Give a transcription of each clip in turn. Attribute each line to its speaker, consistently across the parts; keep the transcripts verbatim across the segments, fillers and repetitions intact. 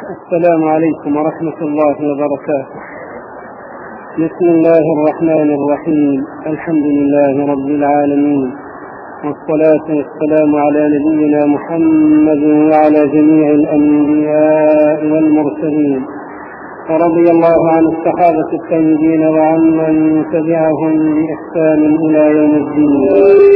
Speaker 1: السلام عليكم ورحمة الله وبركاته. بسم الله الرحمن الرحيم. الحمد لله رب العالمين، والصلاة والسلام على نبينا محمد وعلى جميع الأنبياء والمرسلين، ورضي الله عن الصحابة الطيبين وعن من تبعهم بإحسان إلى يوم الدين.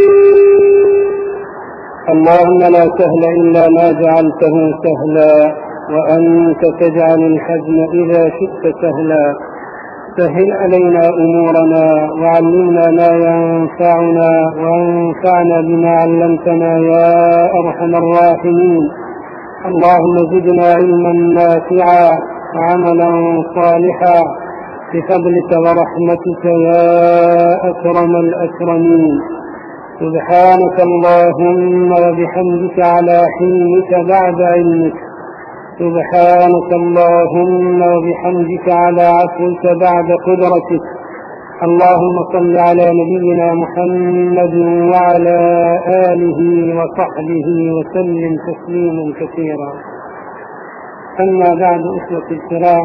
Speaker 1: اللهم لا سهل إلا ما جعلته سهلا، وأنت تجعل الحزن إذا شئت سهلا. سهل علينا أمورنا، وعلمنا ما ينفعنا، وانفعنا بما علمتنا يا أرحم الراحمين. اللهم زدنا علما نافعا وعملا صالحا بفضلك ورحمتك يا أكرم الأكرمين. سبحانك اللهم وبحمدك على حلمك بعد علمك. سبحانك اللهم وبحمدك على عفوك بعد قدرتك. اللهم صل على نبينا محمد وعلى آله وصحبه وسلم تسليما كثيرا. أما بعد، أخوة الكرام،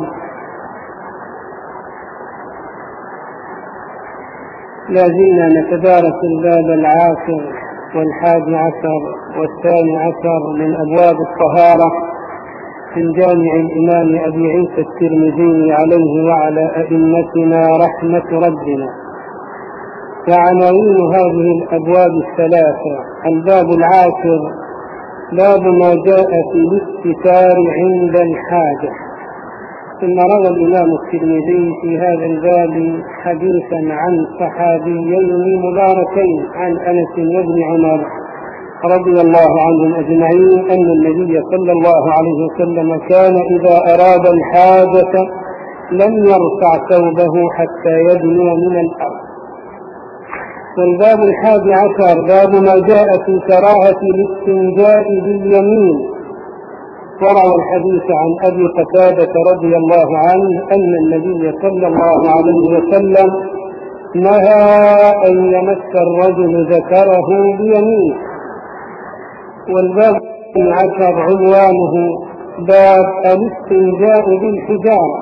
Speaker 1: لا زلنا نتدارس الباب العاشر والحادي عشر والثاني عشر من أبواب الطهارة في جامع الإمام أبي عيسى الترمذي عليه وعلى أئمتنا رحمة ربنا. وعناوين هذه الأبواب الثلاثة: الباب العاشر باب ما جاء في الاستتار عند الحاجة. ثم روى الإمام الترمذي في هذا الباب حديثا عن صحابيين مباركين عن أنس وابن عمر رضي الله عنهم أجمعين أن النبي صلى الله عليه وسلم كان إذا أراد الحاجة لم يرفع ثوبه حتى يدنو من الأرض. والباب الحادي عشر باب ما جاء في كراهة الاستنجاء باليمين. وروى الحديث عن أبي قتادة رضي الله عنه أن النبي صلى الله عليه وسلم نهى أن يمس الرجل ذكره بيمينه. والباب العشر عنوانه باب الاستنجاء بالحجارة.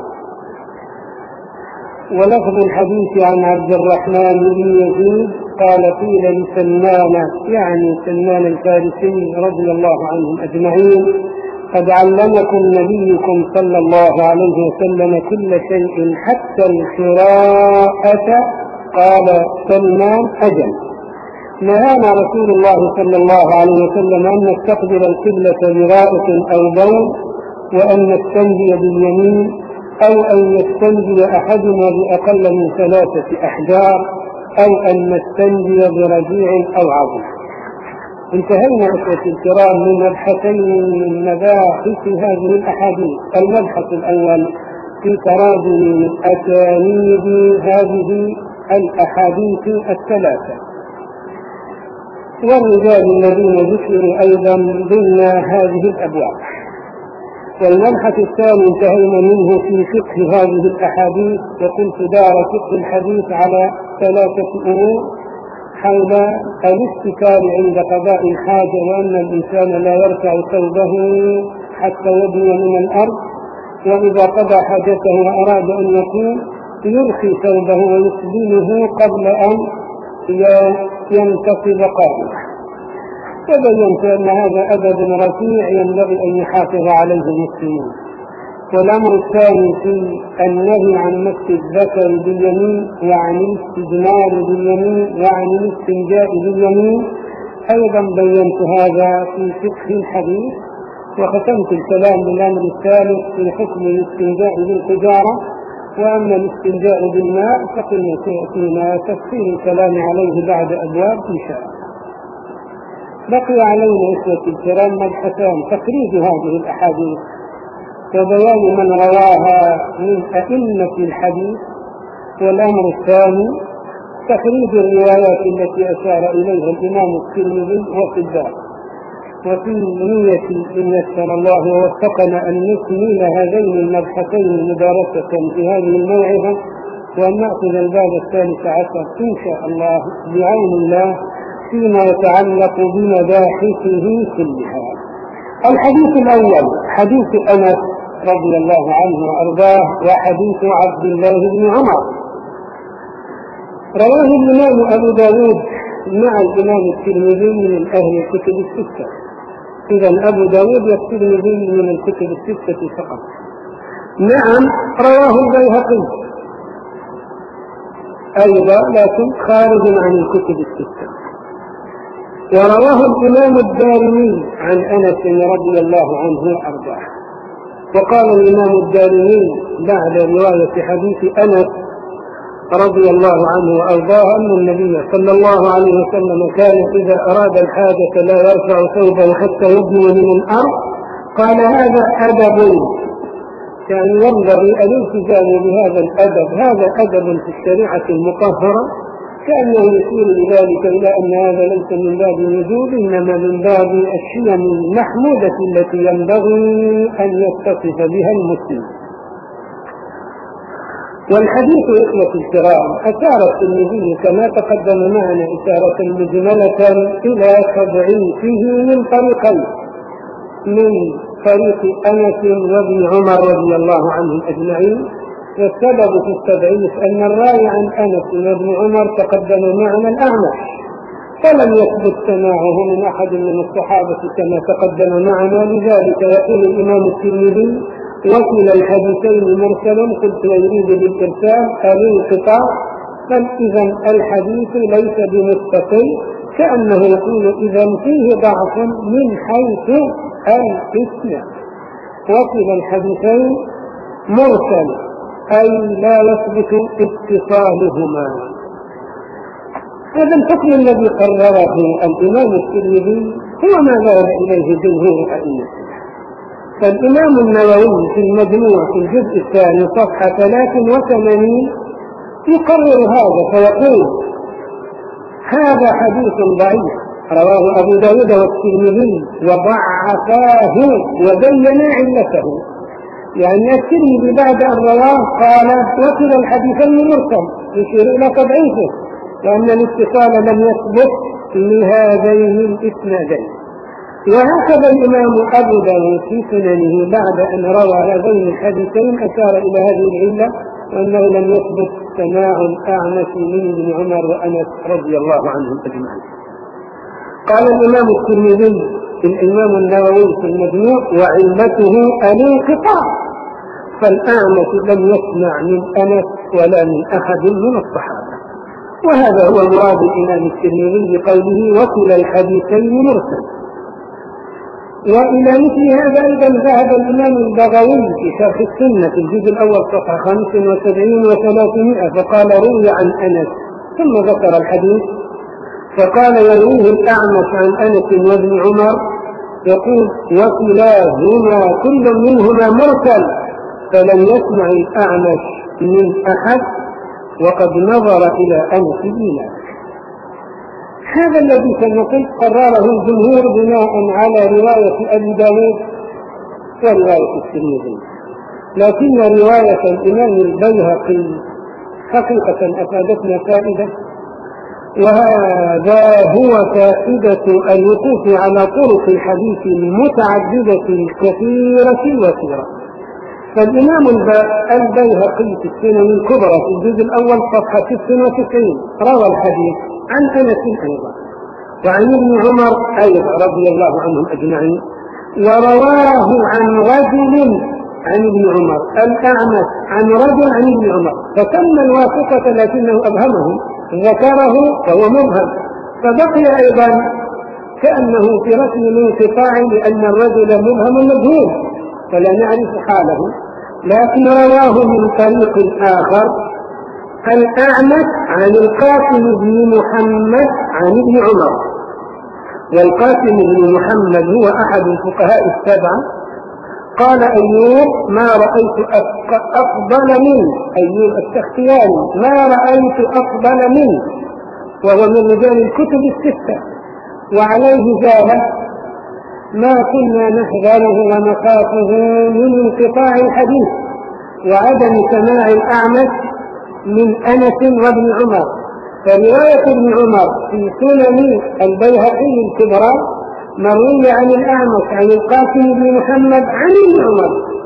Speaker 1: ولفظ الحديث عن عبد الرحمن بن يزيد قال قيل لسلمان، يعني سلمان الفارسي رضي الله عنهم أجمعين: قد علمكم نبيكم صلى الله عليه وسلم كل شيء حتى القراءة. قال سلمان: أجل. نهانا رسول الله صلى الله عليه وسلم أن نستقبل القبلة بغائط أو بول، وأن نستنجي باليمين، أو أن يستنجي أحدنا بأقل من ثلاثة أحجار، أو أن نستنجي برجيع أو عظم. انتهينا أخوتي الكرام من مبحثين من مباحث هذه الأحاديث. المبحث الأول في تراجم أسانيد هذه الأحاديث الثلاثة والرجال الذين ذكروا أيضا ضمن هذه الأبواب. والمبحث الثاني انتهينا منه في فقه هذه الأحاديث، وقلت دار فقه الحديث على ثلاثة أمور: حول الاستتار عند قضاء الحاجة، وأن الإنسان لا يرفع ثوبه حتى يدنو من الأرض، وإذا قضى حاجته وأراد أن يقوم يرخي ثوبه ويسبله قبل أن ينتصب قائما. وبينت أن هذا أدب رفيع ينبغي أن يحافظ عليه المسلمين. والأمر الثاني في النهي عن مس الذكر باليمين، وعن الاستجمار باليمين، وعن الاستنجاء باليمين، أيضا بينت هذا في فقه الحديث. وختمت الكلام بالأمر الثالث في حكم الاستنجاء بالحجارة. وأما الاستنجاء بالماء فقلنا سيأتينا تفصيل الكلام عليه بعد أبواب إن شاء الله. بقي علينا إخوتي الكرام مبحثان: تخريج هذه الأحاديث وبيان من رواها من أئمة الحديث، والأمر الثاني تخريج الروايات التي أشار إليها الإمام الترمذي وفي الباب. وفي نية إن يسر الله ووفقنا أن نكمل هذين المبحثين مدارسة في هذه الموعظة، وأن نأخذ الباب الثالث عشر إن شاء الله بعون الله فيما يتعلق بمباحثه كلها. الحديث الأول حديث أنس رضي الله عنه وأرضاه وحديث عبد الله بن عمر. رواه الإمام أبو داود مع الإمام الترمذي من أهل الكتب الستة. إذن أبو داود والترمذي من الكتب الستة فقط. نعم رواه البيهقي أيضا لكن خارج عن الكتب الستة. ورواه الإمام الدارمي عن أنس رضي الله عنه وأرضاه. وقال الإمام الدارمي بعد رواية حديث أنس رضي الله عنه وأرضاه أن النبي صلى الله عليه وسلم كان إذا أراد الحاجة لا يرفع ثوبه حتى يبني من الأرض. قال هذا أدب، يعني ينبغي الالتزام بهذا الأدب، هذا أدب في الشريعة المطهرة، كأنه يشير بذلك إلى أن هذا ليس من باب الوجوب إنما من باب الشيم المحمودة التي ينبغي أن يتصف بها المسلم. والحديث إخوة الكرام أشار الترمذي كما تقدم معنا إشارة مجملة إلى تضعيفه من طريقين، من طريق أنس وابن عمر رضي الله عنهم أجمعين. والسبب في التضعيف أن الراوي عن أنس وابن عمر تقدم معنا الأعمش، فلم يثبت سماعه من أحد من الصحابة كما تقدم معنا. لذلك يقول الإمام الترمذي وكلا الحديثين مرسل، قلت ويريد بالإرسال الانقطاع، فإذا الحديث ليس بمتصل، كأنه يقول إذا فيه ضعف من حيث الإسناد. وكلا الحديثين مرسل أي لا يثبت اتصالهما. هذا الحكم الذي قرره الإمام الترمذي هو ما ذهب إليه جمهور الأئمة. فالإمام النووي في المجموع في الجزء الثاني صفحة ثلاث وثمانين يقرر هذا فيقول هذا حديث ضعيف رواه أبو داود والترمذي وضعفاه وبين علته. يعني الترمذي بعد أن رواه قال وكلا الحديثين مرسل، يشير إلى تضعيفه لأن الاتصال لم يثبت لهذين الإسنادين. وهكذا الإمام أبو داود في سننه بعد أن روى هذين الحديثين أشار إلى هذه العلة وأنه لم يثبت سماع الأعمش من ابن عمر وأنس رضي الله عنهم أجمعين. قال الإمام الترمذي الإمام النووي في المجموع وعلته الانقطاع، فالأعمش لم يسمع من أنس ولا من أحد من الصحابة. وهذا هو مراد الإمام الترمذي بقوله وكلا الحديثين مرسل. وإلى مثل هذا أيضا ذهب الإمام البغوي في شرح السنة في الجزء الأول صفحة خمس وسبعين وثلاثمائة فقال روي عن أنس، ثم ذكر الحديث فقال يرويه الأعمش عن أنس وابن عمر يقول وكلاهما كل منهما مرسل، فلم يسمع الأعمش من أحد وقد نظر إلى أنس بن. هذا الذي سنقول قرره الجمهور بناء على رواية أبي داود ورواية الترمذي، لكن رواية الإمام البيهقي حقيقة أفادتنا فائدة، وهذا هو فائدة الوقوف على طرق الحديث المتعددة الكثيرة الوثيرة. فالإمام البيهقي في السنن الكبرى في الجزء الأول صفحة ست وتسعين روى الحديث عن أنس أيضا وعن ابن عمر أيضا رضي الله عنهم أجمعين، ورواه عن رجل عن ابن عمر الأعمش عن رجل عن ابن عمر، فتم الواسطة لكنه أبهمه ذكره فهو مبهم، فبقي أيضا كأنه في رسم الانقطاع لأن الرجل مبهم مجهول فلا نعرف حاله، لكن رواه من طريق آخر الأعمش عن القاسم بن محمد عن ابن عمر. والقاسم بن محمد هو أحد الفقهاء السبعة. قال أيوب ما رأيت أفضل منه، أيوب السختياني ما رأيت أفضل منه، وهو من رجال الكتب الستة، وعليه زاد ما كنا نحذره ونخافه من انقطاع الحديث وعدم سماع الأعمش من أنس وابن عمر. فرواية ابن عمر في سنن البيهقي الكبرى مروية عن الأعمش عن القاسم بن محمد عن ابن عمر،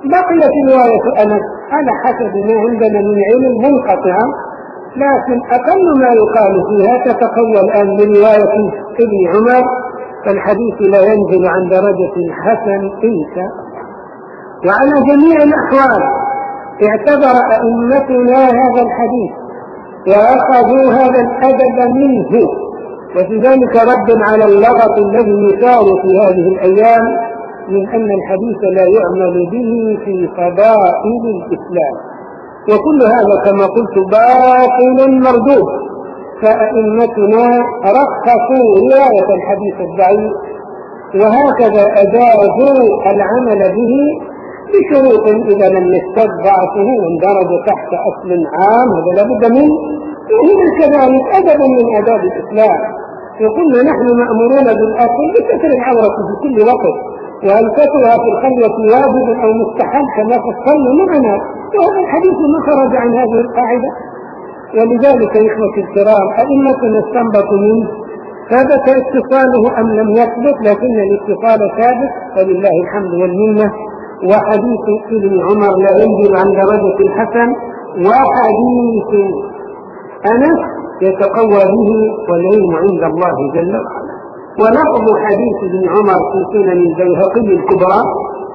Speaker 1: بقيت رواية أنس على حسب ما عندنا من علم منقطعة، لكن أقل ما يقال فيها تتقوى الآن برواية ابن عمر، فالحديث لا ينزل عن درجة الحسن إن شاء. وعلى جميع الأحوال اعتبر أئمتنا هذا الحديث وأخذوا هذا الأدب منه، وفي ذلك رد على اللغط الذي يثار في هذه الأيام من أن الحديث لا يعمل به في فضائل الإسلام، وكل هذا كما قلت باطل مردود. فأئمتنا رخصوا رواية الحديث الضعيف، وهكذا أجازوا العمل به بشروط إذا لم يشتد ضعفه واندرج تحت أصل عام، هذا لابد منه. وهنا كذلك أدب من آداب الإسلام، وقلنا نحن مأمورون بالأصل بستر العورة في كل وقت، وأن سترها في الخلوة واجب أو مستحب كما فصلنا معنا، وهذا الحديث ما خرج عن هذه القاعدة. ولذلك يا إخوتي الكرام أئمتنا استنبطوا منه ثبت اتصاله أم لم يثبت، لكن الاتصال ثابت فلله الحمد والمنة. وحديث ابن عمر لا ينزل عن درجة الحسن، وحديث أنس يتقوى به والعلم عند الله جل وعلا. ولفظ حديث ابن عمر في سنن البيهقي الكبرى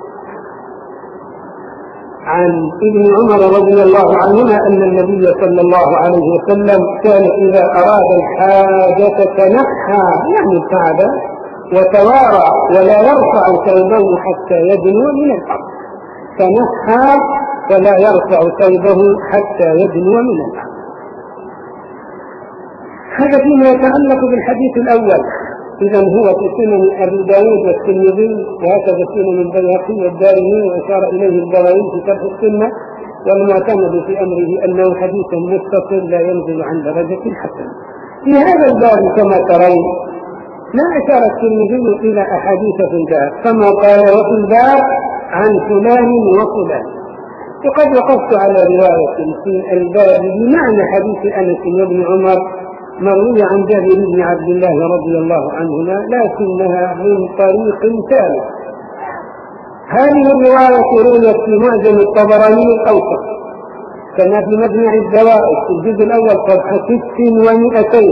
Speaker 1: عن ابن عمر رضي الله عنهما أن النبي صلى الله عليه وسلم كان إذا أراد الحاجة تنحى يعني ابتعد وتوارى ولا يرفع ثوبه حتى يدنو من الأرض، تنحى ولا يرفع ثوبه حتى يدنو من الأرض. هذا فيما يتعلق بالحديث الأول. إذا هو في سنن أبي داود والترمذي، وهكذا سنن البيهقي والدارمي، وأشار إليه البغوي في شرح السنة، والمعتمد في أمره أنه حديث متصل لا ينزل عن درجة الحسن. في هذا الباب كما ترون ما أشار الترمذي إلى أحاديث في الباب، كما قال وفي الباب عن فلان وفلان. وقد وقفت على رواية في الباب بمعنى حديث أنس وابن عمر مروية عن جابر بن عبد الله رضي الله عنهما، لكنها من طريق ثالث. هذه الرواية رويت في معجم الطبراني الأوسط كما في مجمع الزوائد في الجزء الأول صفحة ست ومئتين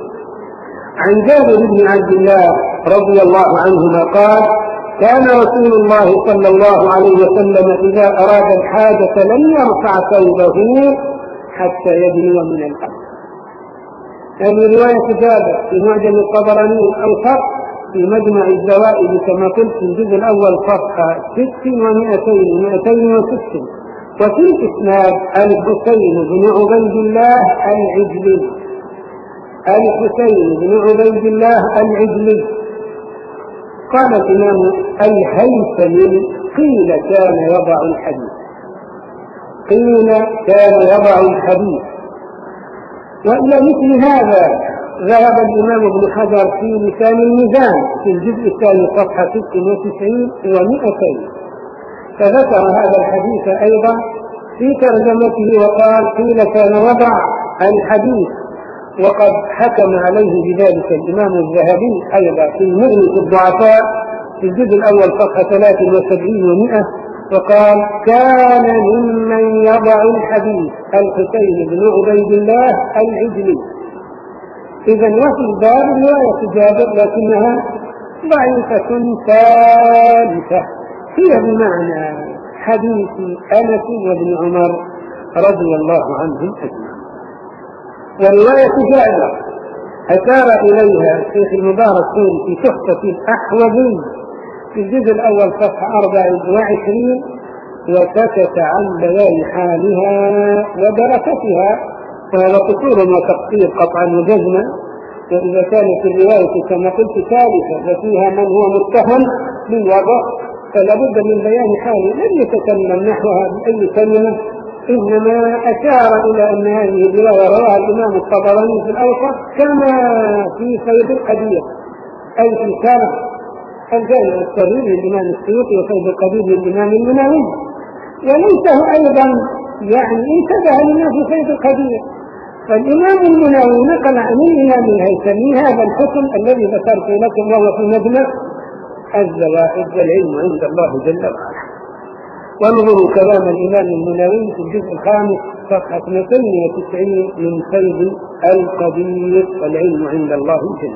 Speaker 1: عن جابر بن عبد الله رضي الله عنهما قال: كان رسول الله صلى الله عليه وسلم إذا أراد الحاجة لم يرفع ثوبه حتى يدنو من الأرض. هذه رواية جابر في معجم الطبراني الأوسط في مجمع الزوائد كما قلت في الجزء الأول صفحة ست ومئتين ومئتين وست. وفي الإسناد الحسين بن عبيد الله العجلي، الحسين بن عبيد الله العجلي. قال الإمام الهيثمي: قيل كان يضع الحديث، قيل كان يضع الحديث. وإلى مثل هذا ذهب الإمام ابن حجر في لسان الميزان في الجزء الثاني صفحة ست وتسعين ومئتين، فذكر هذا الحديث أيضا في ترجمته وقال: قيل كان وضع الحديث. وقد حكم عليه بذلك الإمام الذهبي أيضا في مغني الضعفاء في الجزء الأول صفحة ثلاث وسبعين ومئة، وقال: كان ممن يضع الحديث الحسين بن عبيد الله العجلي. إذا وفي الباب رواية جابر لكنها ضعيفة ثالثة، هي بمعنى حديث أنس وابن عمر رضي الله عنهم أجمعين. ورواية جابر أشار إليها الشيخ المبارك في تحفة الأحوذي في الجزء الأول صفحة أربع وعشرين، وسكت عن بيان حالها ودركتها، وهذا قصور وتقصير قطعا وجزما. وإذا كانت الرواية كما قلت ثالثة وفيها من هو متهم بالوضع فلا بد من بيان حاله، لم يتكلم نحوها بأي كلمة، إنما أشار إلى أن هذه الرواية رواها الإمام الطبراني في الأوسط كما في فيض القدير أي في شرح الجامع الصغير للإمام السيوطي وفيض القدير للإمام المناوي، وليس هو أيضا يعني انتبه لما في فيض القدير. فالإمام المناوي نقل عن الإمام الهيثمي هذا الحكم الذي ذكرت لكم وهو في مجمع الزوائد، والعلم عند الله جل وعلا. وانظروا كلام الإمام المنووي في الجزء الخامس صفحة اثنين وتسعين من فيض القدير والعلم عند الله جل.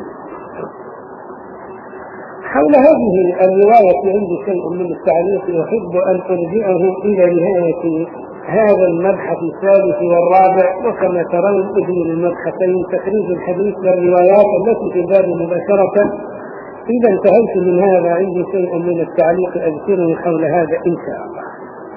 Speaker 1: حول هذه الرواية عندي شيء من التعليق أحب أن أرجعه إلى نهاية هذا المبحث الثالث والرابع، وكما ترون أجمل المبحثين تخريج الحديث والروايات التي في الباب مباشرة. إذا انتهيت من هذا عندي شيء من التعليق أذكره حول هذا إن شاء الله.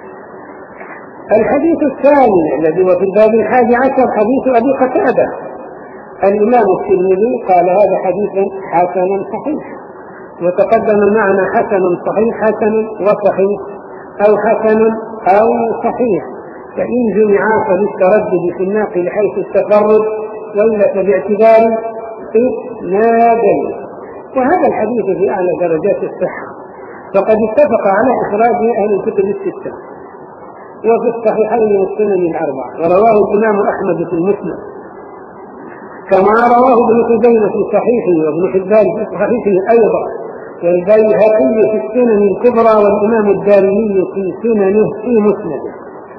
Speaker 1: الحديث الثاني الذي هو في الباب الحادي عشر حديث أبي قتادة. الإمام الترمذي قال هذا حديث حسن صحيح، وتقدم معنا حسن صحيح حسن وصحيح أو حسن أو صحيح، فإن جمعا فللتردد في الناقل حيث التفرد وإلا باعتبار إسنادا. وهذا الحديث في أعلى درجات الصحة، فقد اتفق على إخراجه أهل الكتب الستة وفي الصحيحين والسنن الأربعة، ورواه الإمام أحمد في المسند، كما رواه ابن خزيمة في صحيحه وابن حبان في صحيحه أيضا، والبيهقي في السنن الكبرى، والإمام الدارمي في سننه في مسنده.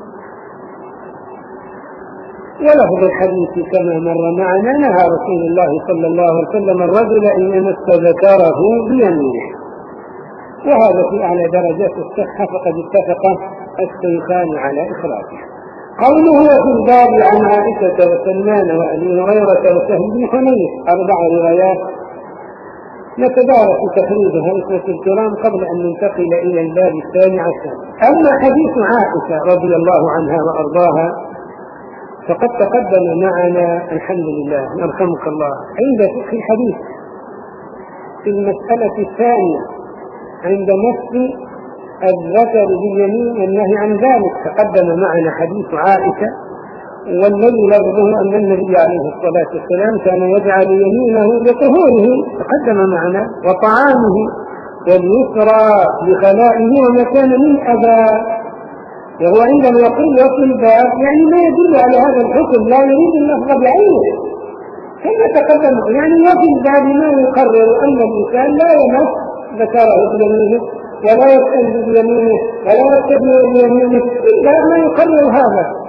Speaker 1: ولفظ الحديث كما مر معنا نهى رسول الله صلى الله عليه وسلم الرجل أن يمس ذكره بيمينه، وهذا في أعلى درجات الصحة، فقد اتفق الشيخان على إخراجه. قوله في الباب عن عائشة وسلمان وأبي هريرة وسهل بن حنيف أربع روايات نتدارك تخريجها إخوة الكرام قبل أن ننتقل إلى الباب الثاني عشر. أما حديث عائشة رضي الله عنها وأرضاها فقد تقدم معنا الحمد لله يرحمك الله عند فقه الحديث في المسألة الثانية عند مس الذكر باليمين والنهي عن ذلك. تقدم معنا حديث عائشة، والذي لفظه أن النبي عليه الصلاة والسلام كان يجعل يمينه لطهوره، تقدم معنا، وطعامه، واليسرى لخلائه وما كان من أذى. وهو عندما يقول وفي الباب يعني ما يدل على هذا الحكم، لا يريد اللفظ بعينه كما تقدم، يعني وفي الباب ما يقرر أن الإنسان لا يمس ذكره بيمينه ولا يستنجد بيمينه ولا يستبني بيمينه، إلا ما يقرر هذا.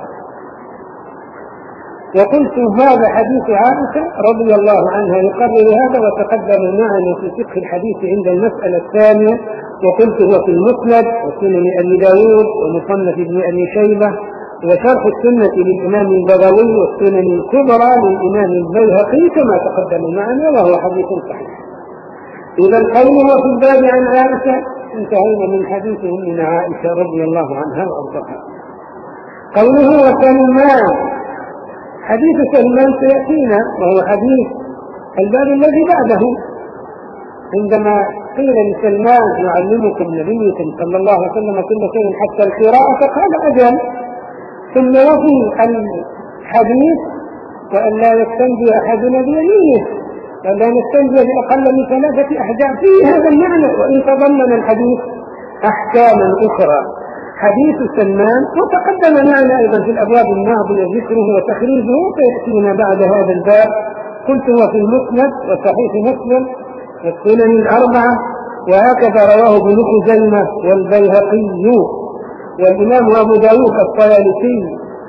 Speaker 1: وقلت هذا حديث عائشة رضي الله عنها يقرر هذا، وتقدم معنا في فقه الحديث عند المسألة الثانية، وقلت هو في المسند وسنن أبي داود ومصنف ابن أبي شيبة وشرح السنة للإمام البغوي والسنن الكبرى للإمام البيهقي كما تقدم معنا، وهو حديث صحيح. إذا قوله في الباب عن عائشة انتهينا من حديث من عائشة رضي الله عنها وأرضاها. قوله وسلمان، حديث سلمان سيأتينا، وهو حديث الباب الذي بعده، عندما قيل لسلمان يعلمكم نبيكم صلى الله عليه وسلم كل شيء حتى القراءة قال أجل، ثم وفي الحديث وأن لا يستنجي أحدنا بيمينه ولا نستنجي بأقل من ثلاثة أحجار، فيه هذا المعنى، وإن تضمن الحديث أحكاما أخرى. حديث سلمان وتقدم معنا أيضا في الأبواب الماضية ذكره وتخريجه، فيأتينا بعد هذا الباب. قلت هو في المسند وصحيح مسلم والسنن الأربعة، وهكذا رواه ابن خزيمة والبيهقي والإمام أبو داود الطيالسي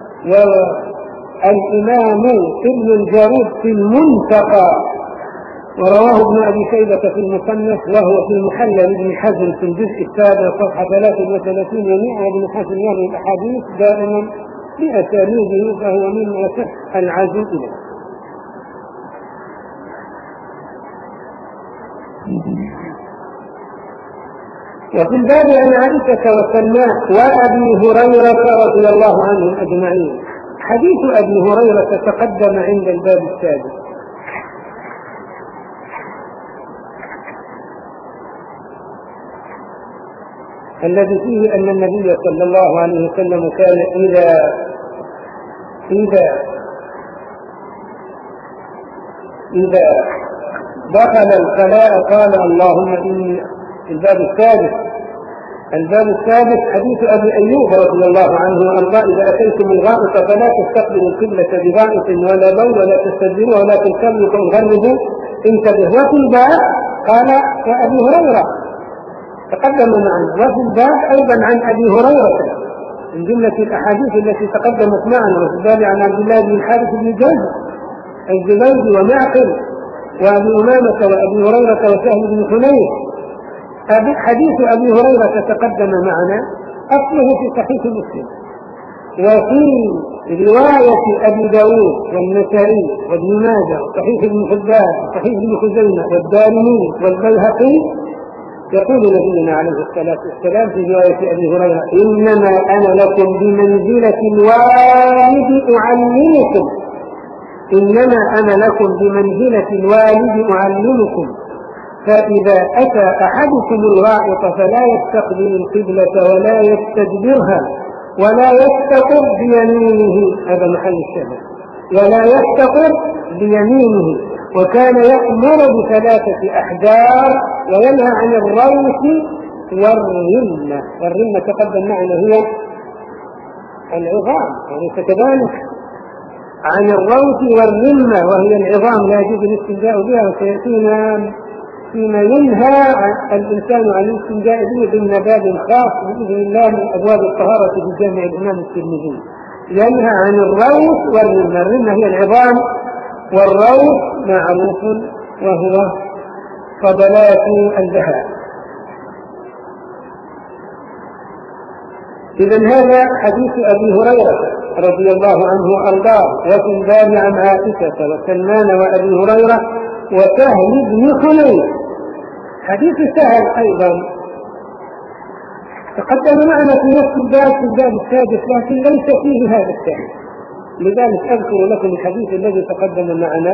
Speaker 1: والإمام ابن الجارود في المنتقى، ورواه ابن أبي شيبة في المصنف، وهو في المحلل ابن حزم في الجزء السابع صفحة ثلاثة وثلاثين ومئة. وابن حزم يروي الأحاديث دائما بأسانيده، فهو من يصح العزو إليه. وفي الباب عن عائشة وسلمان وأبي هريرة رضي الله عنهم أجمعين. حديث أبي هريرة تقدم عند الباب السادس، الذي فيه أن النبي صلى الله عليه وسلم كان إذا إذا إذا دخل الخلاء قال اللهم إني. الباب السادس الباب السادس حديث أبي أيوب رضي الله عنه وأرضاه إذا أتيتم الغائط فلا تستقبلوا القبلة بغائط ولا بول ولا تستدبروا ولا تلتمسوا تغربوا انتبه. وفي الباب قال يا أبي هريرة تقدم معنا. وفي الباب أيضا عن أبي هريرة من جملة الأحاديث التي تقدمت معنا، وفي الباب عن عبد الله بن الحارث بن جابر الزبيدي ومعقل وأبي أمامة وأبي هريرة وسهل بن حنيف. حديث أبي هريرة تقدم معنا، أصله في صحيح مسلم، وفي رواية أبي داود والنسائي وابن ماجه وصحيح ابن حبان وصحيح ابن خزيمة والدارمي والبيهقي يقول نبينا عليه الصلاة والسلام في رواية أبي هريرة: إنما أنا لكم بمنزلة الوالد أعلمكم إنما أنا لكم بمنزلة الوالد أعلمكم فإذا أتى أحدكم الغائط فلا يستقبل القبلة ولا يستدبرها ولا يستقر بيمينه، هذا محل الشهر، ولا يستقر بيمينه. وكان يأمر بثلاثة أحجار وينهى عن الروث والرمة. والرمة تقدم معنا هي العظام، وليس كذلك؟ عن الروث والرمة وهي العظام لا يجوز الاستنجاء بها، وسيأتينا فيما ينهى الإنسان عن الاستنجاء به ضمن باب خاص بإذن الله من أبواب الطهارة في جامع الإمام الترمذي. ينهى عن الروث والرمة. الرمة هي العظام، والروث معروف وهو فضلات الذهب. إذن هذا حديث أبي هريرة رضي الله عنه وأرضاه. وفي الباب عن عائشة وسلمان وأبي هريرة وسهل بن حنيف. حديث سهل أيضا تقدم معنا في نفس الباب في الباب السادس، لكن ليس فيه هذا السهل، لذلك أذكر لكم الحديث الذي تقدم معنا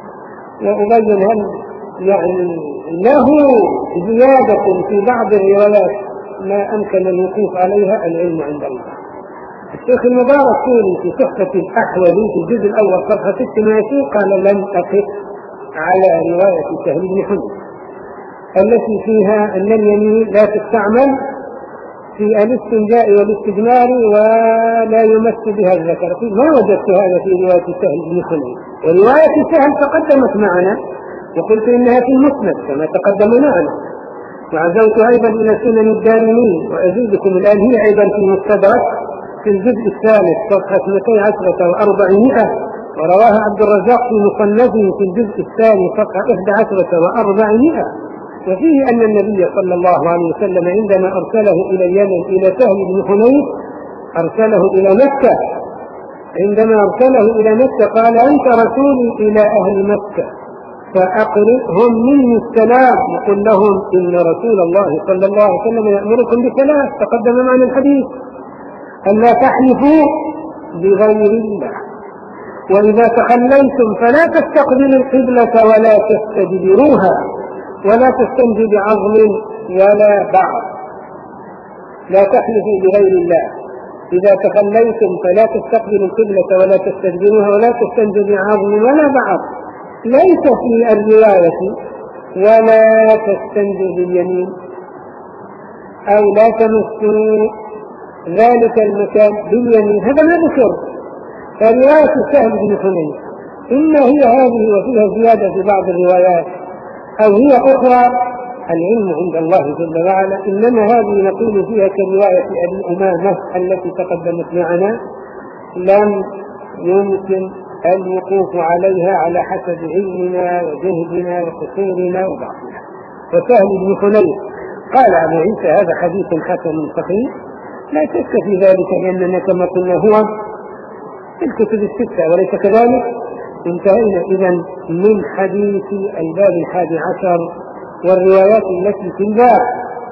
Speaker 1: وأبين هل يعني له زيادة في بعض الروايات ما أمكن الوقوف عليها، العلم عند الله. الشيخ المبارك في تحفة الأحوذي في الجزء الأول صفحة ست وعشرين قال: لم أقف على رواية سهل بن حنيف التي فيها أن اليمين لا تستعمل في الاستنجاء والاستجمار ولا يمس بها الذكر. ما وجدت هذا في رواية سهل بن حنيف. ورواية سهل تقدمت معنا وقلت إنها في المسند كما تقدم معنا، وعزوت أيضا إلى سنن الدارمي، وأزيدكم الآن هي أيضا في المستدرك في الجزء الثالث صفحة اثنتي عشرة وأربعمائة، ورواها عبد الرزاق في مصنفه في الجزء الثاني صفحة إحدى عشرة وأربعمائة. وفيه أن النبي صلى الله عليه وسلم عندما أرسله إلى اليمن إلى سهل بن حنيف أرسله إلى مكة، عندما أرسله إلى مكة قال: أنت رسولي إلى أهل مكة فأقرئهم مني السلام وقل لهم إن رسول الله صلى الله عليه وسلم يأمركم بثلاث. تقدم معنا الحديث: ألا تحلفوا بغير الله، وإذا تخليتم فلا تستقبلوا القبلة ولا تستدبروها، ولا تستنجوا بعظم ولا بعض. لا تحلفوا بغير الله، إذا تخليتم فلا تستقبلوا القبلة ولا تستدبروها ولا تستنجوا بعظم ولا بعض. ليس في الرواية ولا تستنجوا باليمين أو لا تمسوا ذلك المكان باليمين، هذا ما ذكر. فرواية سهل بن حنيف إما هي هذه وفيها زيادة في بعض الروايات أو هي أخرى، العلم عند الله جل وعلا. إنما هذه نقول فيها كرواية أبي أمامة التي تقدمت معنا، لم يمكن الوقوف عليها على حسب علمنا وجهدنا وقصورنا وضعفنا. وسهل بن حنيف قال أبو عيسى: هذا حديث حسن صحيح لا شك في ذلك، لأننا كما قلنا هو في الكتب الستة وليس كذلك. انتهينا إذن من حديث الباب الحادي عشر والروايات التي في الباب.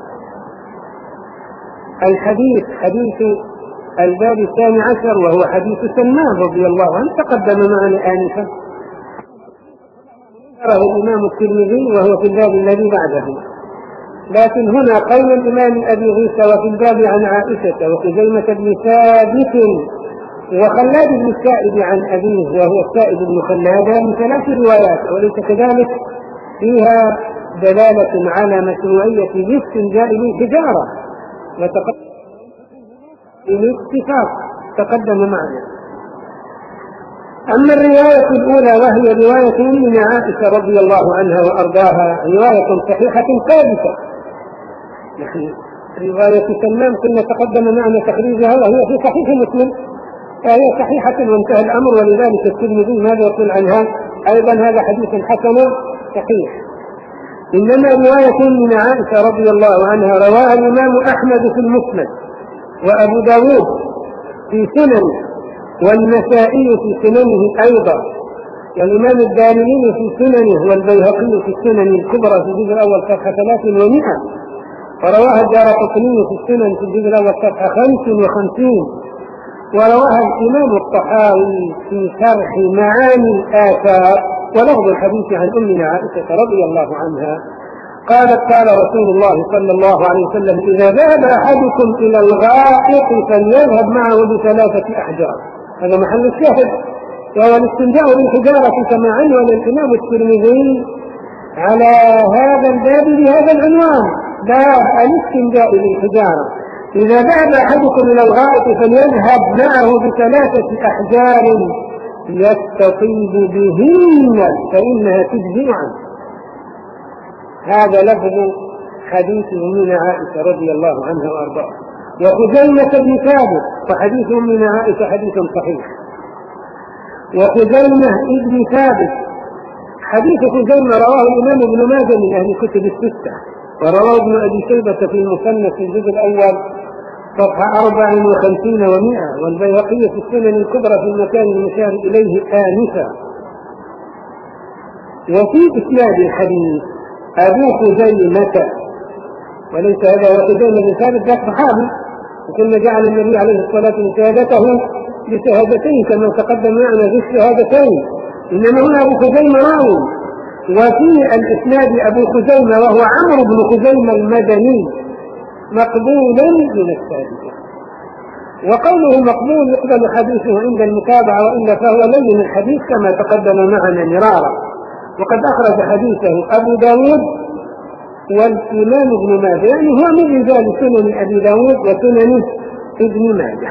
Speaker 1: الحديث حديث الباب الثاني عشر وهو حديث سلمان رضي الله عنه تقدم معنا آنفا، ذكره الإمام الترمذي وهو في الباب الذي بعده. لكن هنا قول الإمام أبي عيسى وفي الباب عن عائشة وخزيمة بن ثابت وخلاد بن السائب عن أبيه وهو السائب بن خلاد من ثلاث روايات وليس كذلك، فيها دلالة على مشروعية الاستنجاء بالحجارة وتقدم الاتفاق تقدم معنا. أما الرواية الأولى وهي رواية أمنا عائشة رضي الله عنها وأرضاها، رواية صحيحة ثابتة نحن رواية سلمان كنا تقدم معنا تخريجها وهي في صحيح مسلم، فهي صحيحة وانتهى الأمر، ولذلك الترمذي ماذا يقول عنها؟ أيضا هذا حديث حسن صحيح. إنما رواية من عائشة رضي الله عنها رواها الإمام أحمد في المسند، وأبو داود في سننه، والنسائي في سننه أيضا، والإمام الدارمي في سننه، والبيهقي في السنن الكبرى في الجزء الأول صفحة ثلاث ومئة، ورواها الدارقطني في السنن في الجزء الأول صفحة خمس وخمسين، ورواها الإمام الطحاوي في شرح معاني الآثار، ولفظ الحديث عن أمنا عائشة رضي الله عنها قالت: قال رسول الله صلى الله عليه وسلم: إذا ذهب أحدكم إلى الغائط فليذهب معه بثلاثة أحجار. هذا محل الشاهد، وهو الاستنجاء بالحجارة كما عنوان الإمام الترمذي على هذا الباب بهذا العنوان: باب الاستنجاء بالحجارة. إذا ذهب أحدكم إلى الغائط فليذهب معه بثلاثة أحجار يستطيب بهن فإنها تجزئ عنه. هذا لفظ حديث أمنا عائشة رضي الله عنها وأرضاها. وخزيمة بن ثابت، فحديث أمنا عائشة حديث صحيح. وخزيمة ابن ثابت، حديث خزيمة رواه الإمام ابن ماجه من أهل الكتب الستة، ورواه ابن أبي شيبة في المصنف في الجزء الأول صفحة أربع وخمسين ومئة، والبيهقي في السنن الكبرى في المكان المشار إليه آنفا. وفي إسناد الحديث أبو خزيمة، وليس هذا هو خزيمة بن ثابت، ذاك صحابي، وكما جعل النبي عليه الصلاة والسلام شهادته بشهادتين كما تقدم معنا في الشهادتين، إنما هنا أبو خزيمة راوي. وفي الإسناد أبو خزيمة وهو عمرو بن خزيمة المدني مقبولا من الثالثة. وقوله مقبول يقبل حديثه عند المتابعة، وإلا فهو لين الحديث كما تقدم معنا مرارا. وقد أخرج حديثه أبو داود والإمام ابن ماجه، يعني هو من رجال سنن أبي داود وسنن ابن ماجه.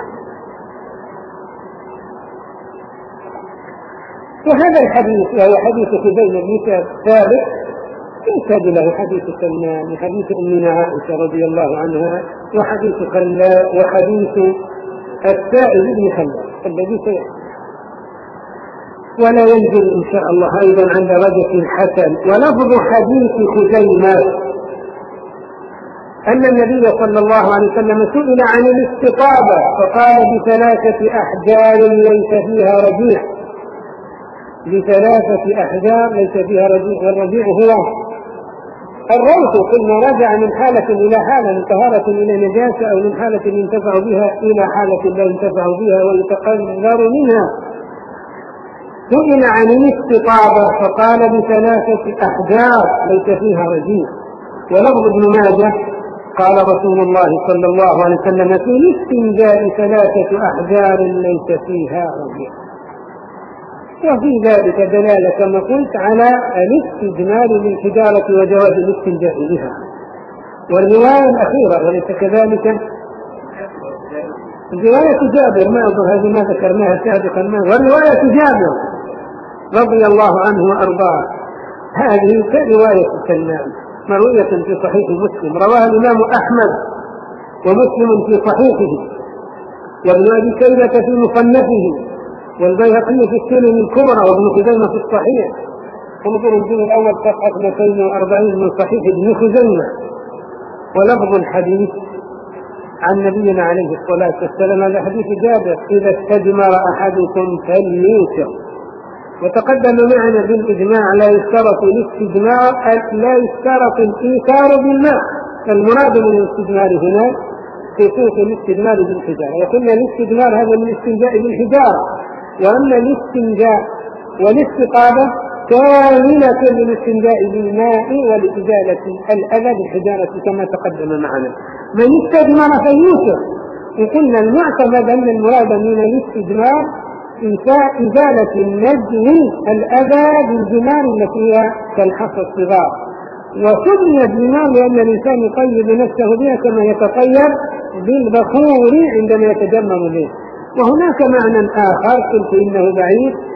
Speaker 1: وهذا الحديث وهو حديث خزيمة بن ثابت يشهد له حديث سلمان وحديث أمنا عائشة رضي الله عنها وحديث خلاء وحديث السائب بن خلاء الذي سيأتي، ولا ينزل إن شاء الله أيضا عند رجل الحسن. ولفظ حديث خزيمة أن النبي صلى الله عليه وسلم سئل عن الاستطابة فقال: بثلاثة أحجار ليس فيها رجيع. بثلاثة أحجار ليس فيها رجيع، والرجيع هو الروث، كل رجع من حالة إلى حالة، من طهارة إلى نجاسة، أو من حالة ينتفع بها إلى حالة لا ينتفع بها ويتقذر منها. سئل عن الاستطابة فقال: بثلاثة أحجار ليس فيها رجيع. ولفظ ابن ماجه قال رسول الله صلى الله عليه وسلم: في الاستنجاء ثلاثة أحجار ليس فيها رجيع. وفي ذلك دلالة كما قلت على الاستجمال بالحجارة وجواز الاستنجاء بها. والرواية الأخيرة وليس كذلك رواية جابر، ما أظهر هذه ما ذكرناها سابقا، والرواية جابر رضي الله عنه وأرضاه هذه كرواية سلمان مروية في صحيح مسلم، رواها الإمام أحمد ومسلم في صحيحه، وابن أبي شيبة في مصنفه، والبيهقي في السنن الكبرى، وابن خزيمة في الصحيح. انظر الجزء الأول صفحة مئتين وأربعين من صحيح ابن خزيمة. ولفظ الحديث عن نبينا عليه الصلاة والسلام هذا حديث جابر: إذا استجمر أحدكم فليوتر. وتقدم معنا بالإجماع لا يشترط الاستجمار، لا يشترط الإيثار بالماء. المراد من الاستجمار هنا خصوص الاستجمار بالحجارة، وقلنا الاستجمار هذا من الاستنجاء بالحجارة، وأما الاستنجاء والاستقابة كاملة للاستنجاء بالماء ولإزالة الأذى بالحجارة كما تقدم معنا. من استجمر فليوتر، وقلنا المعتمد أن المراد من الاستجمار إزالة النجم الأذى بالجمار التي هي كالحصى الصغار، وسمي الجمار لأن الإنسان يطيب نفسه بها كما يتطيب بالبخور عندما يتجمر به. وهناك معنى آخر قلت إنه بعيد،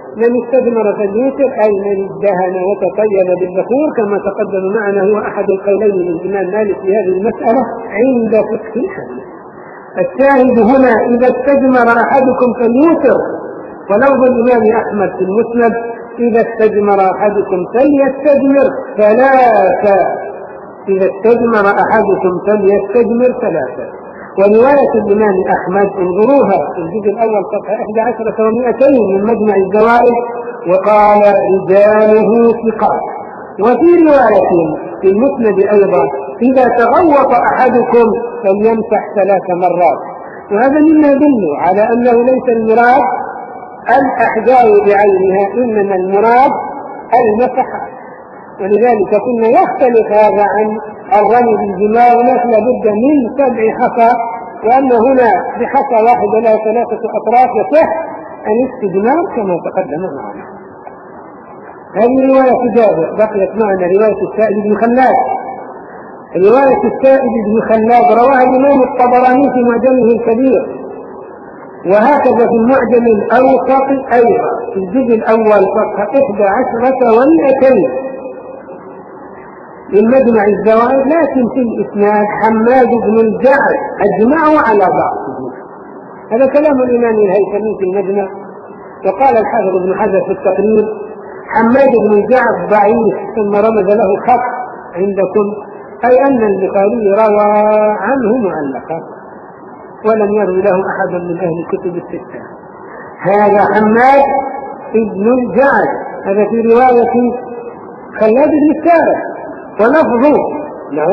Speaker 1: من استثمر فليوتر أي من ادهن وتطيب بالبخور كما تقدم معنا، هو أحد القولين للإمام مالك في هذه المسألة عند فقه الحديث. الشاهد هنا إذا استجمر أحدكم فليوتر، ولفظ الإمام أحمد في المسند إذا استجمر أحدكم فليستجمر ثلاثة، إذا استجمر أحدكم فليستجمر ثلاثة. ورواية الإمام أحمد انظروها في الجزء الأول صفحة إحدى عشرة ومئتين من مجمع الزوائد، وقال رجاله ثقات. وفي رواية في المسند أيضا إذا تغوط أحدكم فليمسح ثلاث مرات. وهذا مما يدل على أنه ليس المراد الأحجار بعينها، إنما المراد المسحات. ولذلك كنا يختلف هذا عن الرمي بالجمار، ونحن لابد من سبع حصى، وأن هنا بحصى واحدة لها ثلاثة أطراف يصح الاستجمار كما تقدم معنا. هذه رواية جابر. بقيت معنا رواية السائب بن خلاد. رواية السائب بن خلاد رواها الإمام الطبراني في معجمه الكبير، وهكذا في المعجم الأوسط أيضا في الجزء الأول صفحة إحدى عشرة ومئتين من مجمع الزوائد، لكن في الإسناد حماد بن الجعد أجمعوا على ضعفه. هذا كلام الإمام الهيثمي في المجمع. وقال الحافظ ابن حجر في التقريب حماد بن الجعد ضعيف، ثم رمز له خط عندكم، أي أن البخاري روى عنه معلقا ولم يروي له أحد من أهل الكتب الستة. هذا حماد بن الجعد، هذا في رواية خلاد بن السارح، ولفظه نعم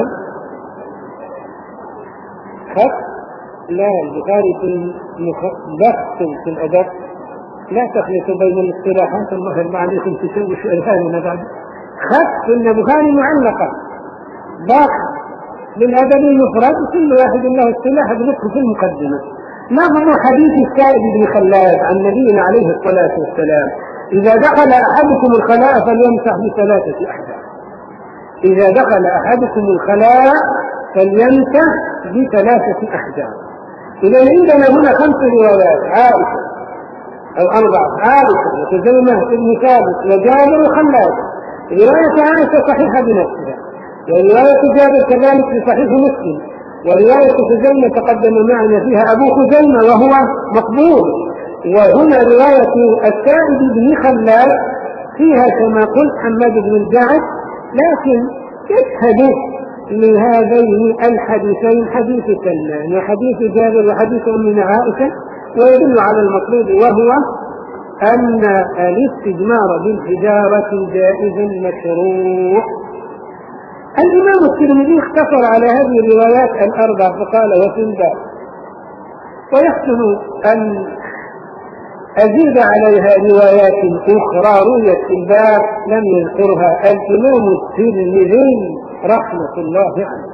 Speaker 1: خط لا البخاري في بحث في الأدب لا تخلط بين الاصطلاحات، الله عليكم تسوي شؤالنا بعد خط إن البخاري معلقة بحث بالأدب المفرد، كل واحد له اصطلاح بذكره في المقدمة. نظر حديث السائب بن خلاد عن نبينا عليه الصلاة والسلام إذا دخل أحدكم الخلاء فليمسح بثلاثة أحجار. إذا دخل أحدكم الخلاء فليمسح بثلاثة أحجار. إذا عندنا هنا خمس روايات، عائشة أو أربعة، عائشة وخزيمة بن ثابت وجابر وخلاد. رواية عائشة صحيحة بنفسها، ورواية جابر كذلك في صحيح مسلم، ورواية خزيمة تقدم معنا فيها أبو خزيمة وهو مقبول. وهنا رواية السائب بن خلاد فيها كما قلت حماد بن الجعد، لكن يشهد لهذين الحديثين حديث سلمان وحديث جابر وحديث أمنا عائشة، ويدل على المطلوب وهو أن الاستجمار بالحجارة جائز مشروع. الإمام الترمذي اختصر على هذه الروايات الأربع فقال وفي الباب، ويحسن أن أزيد عليها روايات أخرى رويت في الباب لم يذكرها الإمام الترمذي رحمة الله عليه.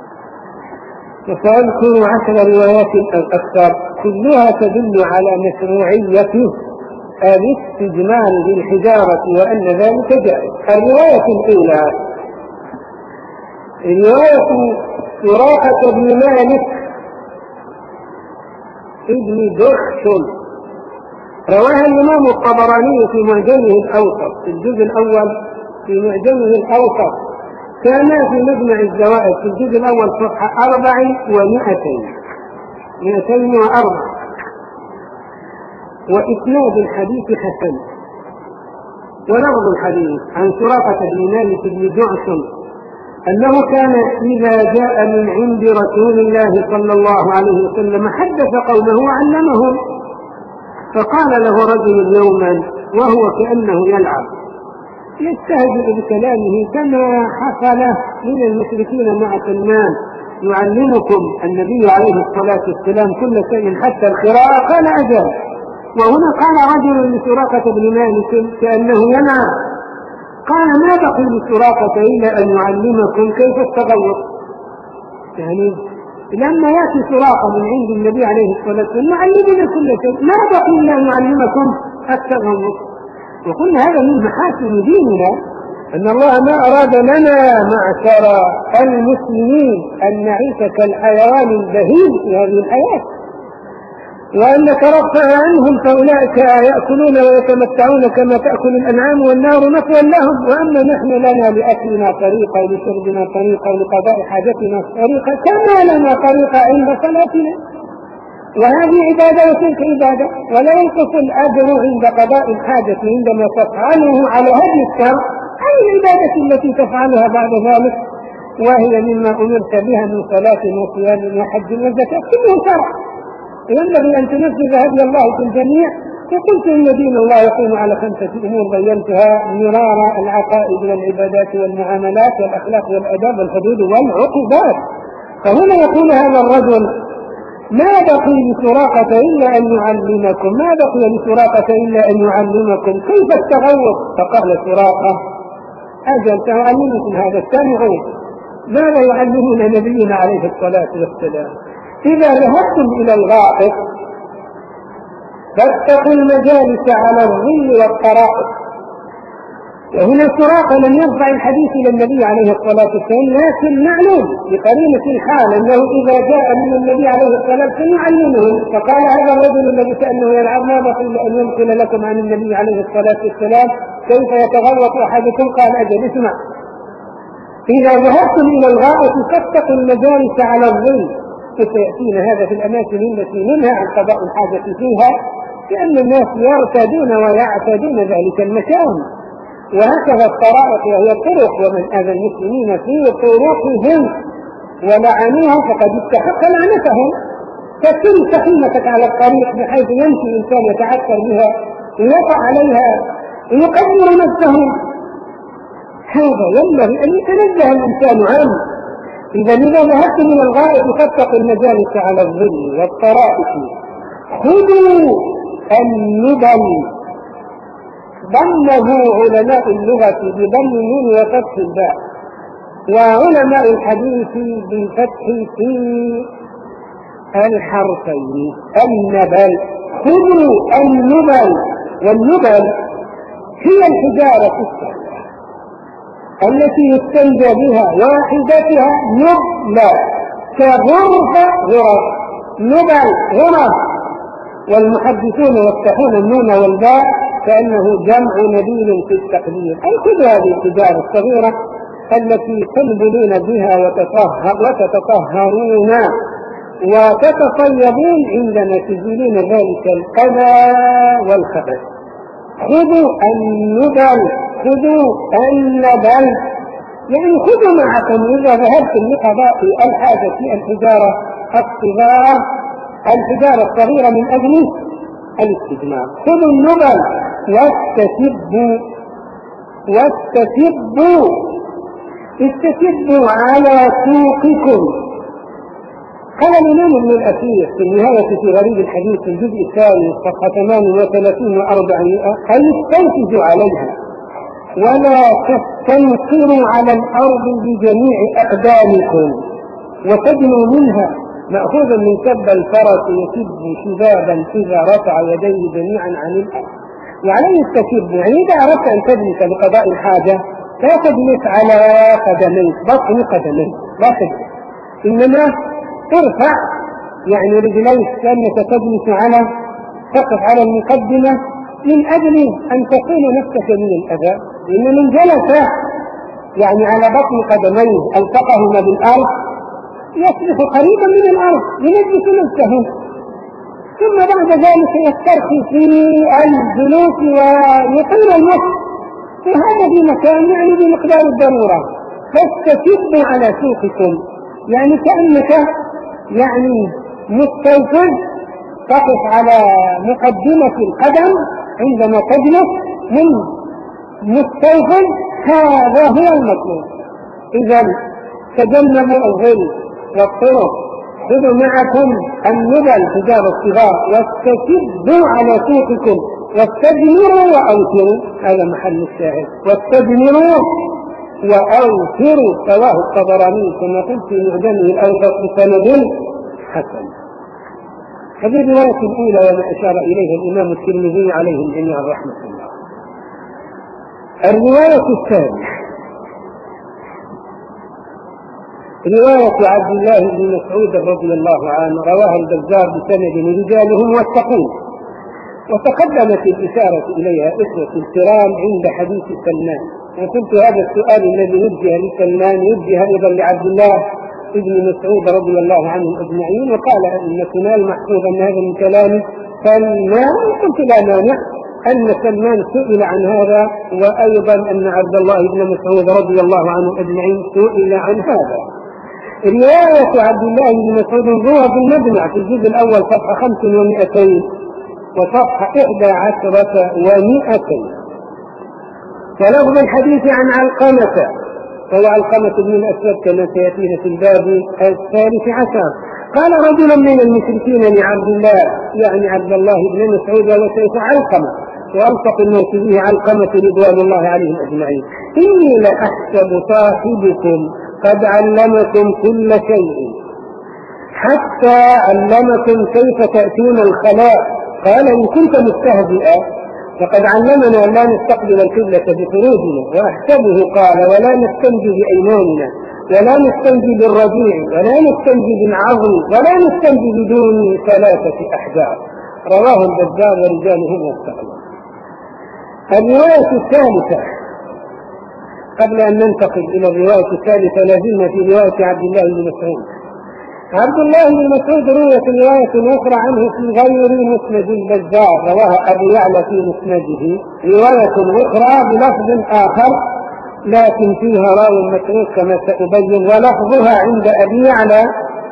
Speaker 1: وسأذكر عشر روايات أو أكثر كلها تدل على مشروعية الاستجمار بالحجارة وأن ذلك جائز. الرواية الأولى رواية سراقة بن مالك ابن دخشل، رواها الإمام الطبراني في معجمه الأوسط في الجزء الأول، في معجمه الأوسط كما في مجمع الزوائد في الجزء الأول صفحة أربع ومئتين مئتين وأربع. وإسناد الحديث حسن. ولفظ الحديث عن سراقة بن مالك بن دخشل أنه كان إذا جاء من عند رسول الله صلى الله عليه وسلم حدث قومه وعلمهم، فقال له رجل يوما وهو كأنه يلعب يستهزئ بكلامه كما حصل من المشركين مع سلمان يعلمكم النبي عليه الصلاة والسلام كل شيء حتى القراءة، قال أجل. وهنا قال رجل لسراقة بن مالك كأنه يلعب، قال ما بقي لسراقة إلا أن يعلمكم كيف التغوط. يعني لما يأتي سراقة من عند النبي عليه الصلاة والسلام يعلمنا كل شيء، ما بقي إلا أن يعلمكم التغوط. وقلنا هذا من محاسن ديننا أن الله ما أراد لنا معشر المسلمين أن نعيش كالحيوان البهيم في هذه الحياة، وأنك رفع عنهم فأولئك يأكلون ويتمتعون كما تأكل الأنعام والنار مثوى لهم، وأما نحن لنا لأكلنا طريقة ولشربنا طريقة ولقضاء حاجتنا طريقة كما لنا طريقة عند صلاتنا. وهذه عبادة وتلك عبادة، ولا ينقص الأجر عند قضاء الحاجة عندما تفعله على هذه الشرع عن العبادة التي تفعلها بعد ذلك، وهي مما أمرت بها من صلاة وصيام وحج وزكاة كله شرع. ينبغي أن تنفذ هدي الله في الجميع. وقلت إن دين الله يقوم على خمسة أمور بينتها مرارا: العقائد والعبادات والمعاملات والأخلاق والأداب والحدود والعقوبات. فهنا يقول هذا الرجل: ما بقي لسراقة إلا أن يعلمكم ما بقي لسراقة إلا أن يعلمكم كيف التغوط. فقال سراقة: أجل تعلمكم هذا، استمعوا ماذا يعلمنا نبينا عليه الصلاة والسلام: إذا ذهبتم إلى الغائط فاتقوا المجالس على الظل والطرائق. وهنا سراقة لم يرفع الحديث إلى النبي عليه الصلاة والسلام، لكن معلوم بقرينة الحال أنه إذا جاء من النبي عليه الصلاة والسلام يعلمهم. فقال هذا الرجل الذي كأنه يلعب: ما بقي أن ينقل لكم عن النبي عليه الصلاة والسلام كيف يتغوط أحدكم. قال: أجل اسمع، إذا ذهبتم إلى الغائط فاتقوا المجالس على الظل. فسيأتينا هذا في الأماكن التي منها عن قضاء الحاجة فيها، لأن الناس يرتدون ويعتدون ذلك المكان. وهكذا الطرائق وهي الطرق، ومن أذى المسلمين في طرقهم ولعنوها فقد استحق لعنتهم. فكل سخيمتك على الطريق بحيث يمشي الإنسان يتعثر بها ويقع عليها ويقدر نفسه، هذا ينبغي أن يتنزه الإنسان عنه. إذا إذا ذهبتم من الغائط فاتقوا المجالس على الظل والطرائق. خذوا النبل، ضمه علماء اللغة بضم النون وفتح الباء، وعلماء الحديث بفتح في الحرفين النبل. خذوا النبل، والنبل هي الحجارة السهلة التي يستنجى بها، واحدتها نبلة كغرفة غرف، نبل غرف. والمحدثون يفتحون النون والباء كأنه جمع نبيل في التقدير، أي خذوا هذه الحجارة الصغيرة التي تنبلون بها وتتطهرون وتتصيبون عندما تزيلون ذلك الأذى والخبث. خذوا النبل، خذوا النبل، يعني خذوا معكم إذا ذهبتم لقضاء الحاجة الحجارة الصغار، الحجارة الصغيرة من أجل الاستجمام. خذوا النبل واستسبوا، واستسبوا استسبوا على سوقكم. قال الإمام ابن الأثير في النهاية في غريب الحديث في الجزء الثاني صفحة ثمانية وثلاثين وأربعمائة: أي استنفذوا عليها ولا تستنقروا على الأرض بجميع أقدامكم وتدنوا منها، مأخوذا من سب الفرس يسب شبابا إذا رفع يديه جميعا عن الأرض. وعليه التسب، يعني إذا أردت أن تجلس لقضاء الحاجة لا تجلس على قدميك بطن قدميك، لا تجلس، إنما ترفع يعني رجليك كأنك تجلس على تقف على المقدمة من أجل أن تكون نفسك من الأذى. إن من جلس يعني على بطن قدميه ألتقهما بالأرض يصبح قريبا من الأرض ينجس نفسه، ثم بعد ذلك يسترخي في الجلوس ويطيل النفس، وهذا في مكان يعني بمقدار الضرورة. فاستسبوا على سوقكم، يعني كأنك يعني مستيقظ تقف على مقدمة القدم عندما تجلس من مستيقظ، هذا هو المطلوب. إذا تجنبوا الظل والطرق، خذوا معكم النبل حجاب الصغار، واستسبوا على سوقكم، واستجمروا وأوتروا، هذا محل الشاهد، واستجمروا وأوتروا. رواه الطبراني كما قلت في معجمه الأوسط بسند حسن. هذه الرواية الأولى وما أشار إليه الإمام الترمذي عليهم جميعا رحمة الله. الرواية الثانية: رواية عبد الله بن مسعود رضي الله عنه رواها البزار بسند رجاله موثقون، وتقدمت الإشارة إليها إخوة الكرام عند حديث سلمان. وقلت هذا السؤال الذي وجه لسلمان يوجه أيضا لعبد الله بن مسعود رضي الله عنهم أجمعين، وقال أئمتنا المحفوظ أن هذا من كلام سلمان، قلت لا مانع أن سلمان سئل عن هذا، وأيضا أن عبد الله بن مسعود رضي الله عنه أجمعين سئل عن هذا. رواية عبد الله بن مسعود روى في المجمع في الجزء الأول صفحة خمس ومئتين وصفحة إحدى عشرة ومئتين. ولفظ الحديث عن علقمة، وهو علقمة بن الأسود كما سيأتينا في الباب الثالث عشر، قال رجل من المشركين لعبد الله يعني عبد الله بن مسعود وسيف علقمة، وألصق الناس به علقمة رضوان الله عليهم أجمعين: إني لأحسب صاحبكم قد علمكم كل شيء حتى علمكم كيف تأتون الخلاء. قال: إن كنت مستهزئا فقد علمنا لا نستقبل القبلة بفروجنا، وأحسبه قال: ولا نستنجي بأيماننا، ولا نستنجي بالرجيع، ولا نستنجي بالعظم، ولا نستنجي بدون ثلاثة أحجار. رواه البزار ورجاله موثقون. الرواية الثالثة، قبل أن ننتقل إلى الرواية الثالثة لازلنا في رواية عبد الله بن مسعود. عبد الله بن مسعود رويت رواية أخرى عنه في غير مسند البزار، رواها أبو يعلى في مسنده رواية أخرى بلفظ آخر لكن فيها راوي متروك كما سأبين، ولفظها عند أبي يعلى.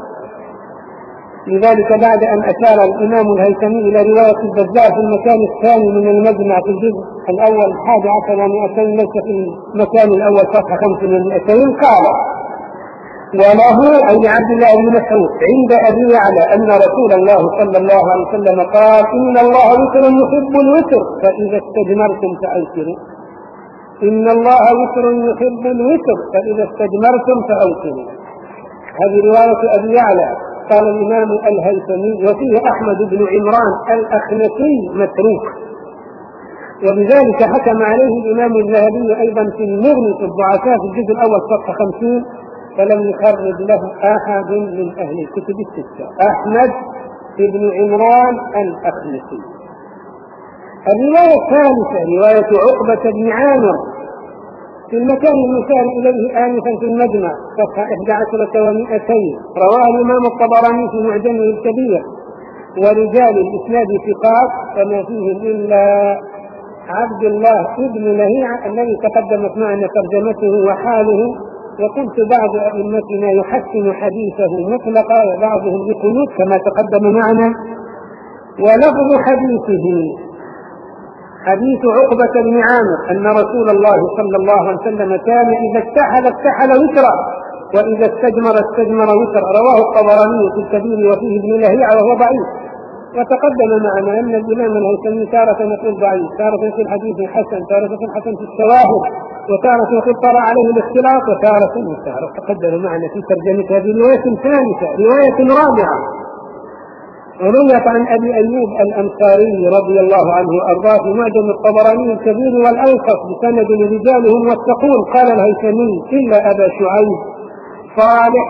Speaker 1: لذلك بعد أن أشار الإمام الهيثمي إلى رواية البزار في المكان الثاني من المجمع في الجزء الأول حادي عشر ومئتين ليس في المكان الأول صفحة خمس ومئتين، قال: وله أي عبد الله بن مسعود عند أبي يعلى أن رسول الله صلى الله عليه وسلم قال: إن الله وتر يحب الوتر فإذا استجمرتم فأوتروا. إن الله وتر يحب الوتر فإذا استجمرتم فأوتروا. هذه رواية أبي يعلى. قال الإمام الهيثمي: وفيه أحمد بن عمران الأخنسي متروك، وبذلك حكم عليه الإمام الذهبي أيضا في المغني في الضعفاء في الجزء الأول صفحة خمسين، فلم يخرج له أحد من أهل الكتب الستة. أحمد بن عمران الأخنسي. الرواية الثالثة رواية عقبة بن عامر في المكان المشار إليه آنفا في المجمع صفحة إحدى عشرة ومئتين، رواه الإمام الطبراني في معجمه الكبير، ورجال الإسناد ثقات فما فيهم إلا عبد الله بن لهيعة الذي تقدمت معنا ترجمته وحاله. وقلت بعض أئمتنا يحسن حديثه مطلقا وبعضهم بقيود كما تقدم معنا. ولفظ حديثه حديث عقبة بن عامر أن رسول الله صلى الله عليه وسلم كان إذا اكتحل اكتحل وترا، وإذا استجمر استجمر وترا. رواه الطبراني في الكبير وفيه ابن لهيعة وهو ضعيف. وتقدم معنا أن الإمام الهيثمي تارة نقول ضعيف، تارة في الحديث الحسن، تارة في الحسن في الشواهد، وتارة يقول طرأ عليه الاختلاط، وتارة وتارة. تقدم معنا في ترجمة هذه رواية ثالثة. رواية رابعة رويت عن أبي أيوب الأنصاري رضي الله عنه وأرضاه في معجم الطبراني الكبير والأوسط بسند رجاله موثقون. قال الهيثمي: إلا أبا شعيب صالح،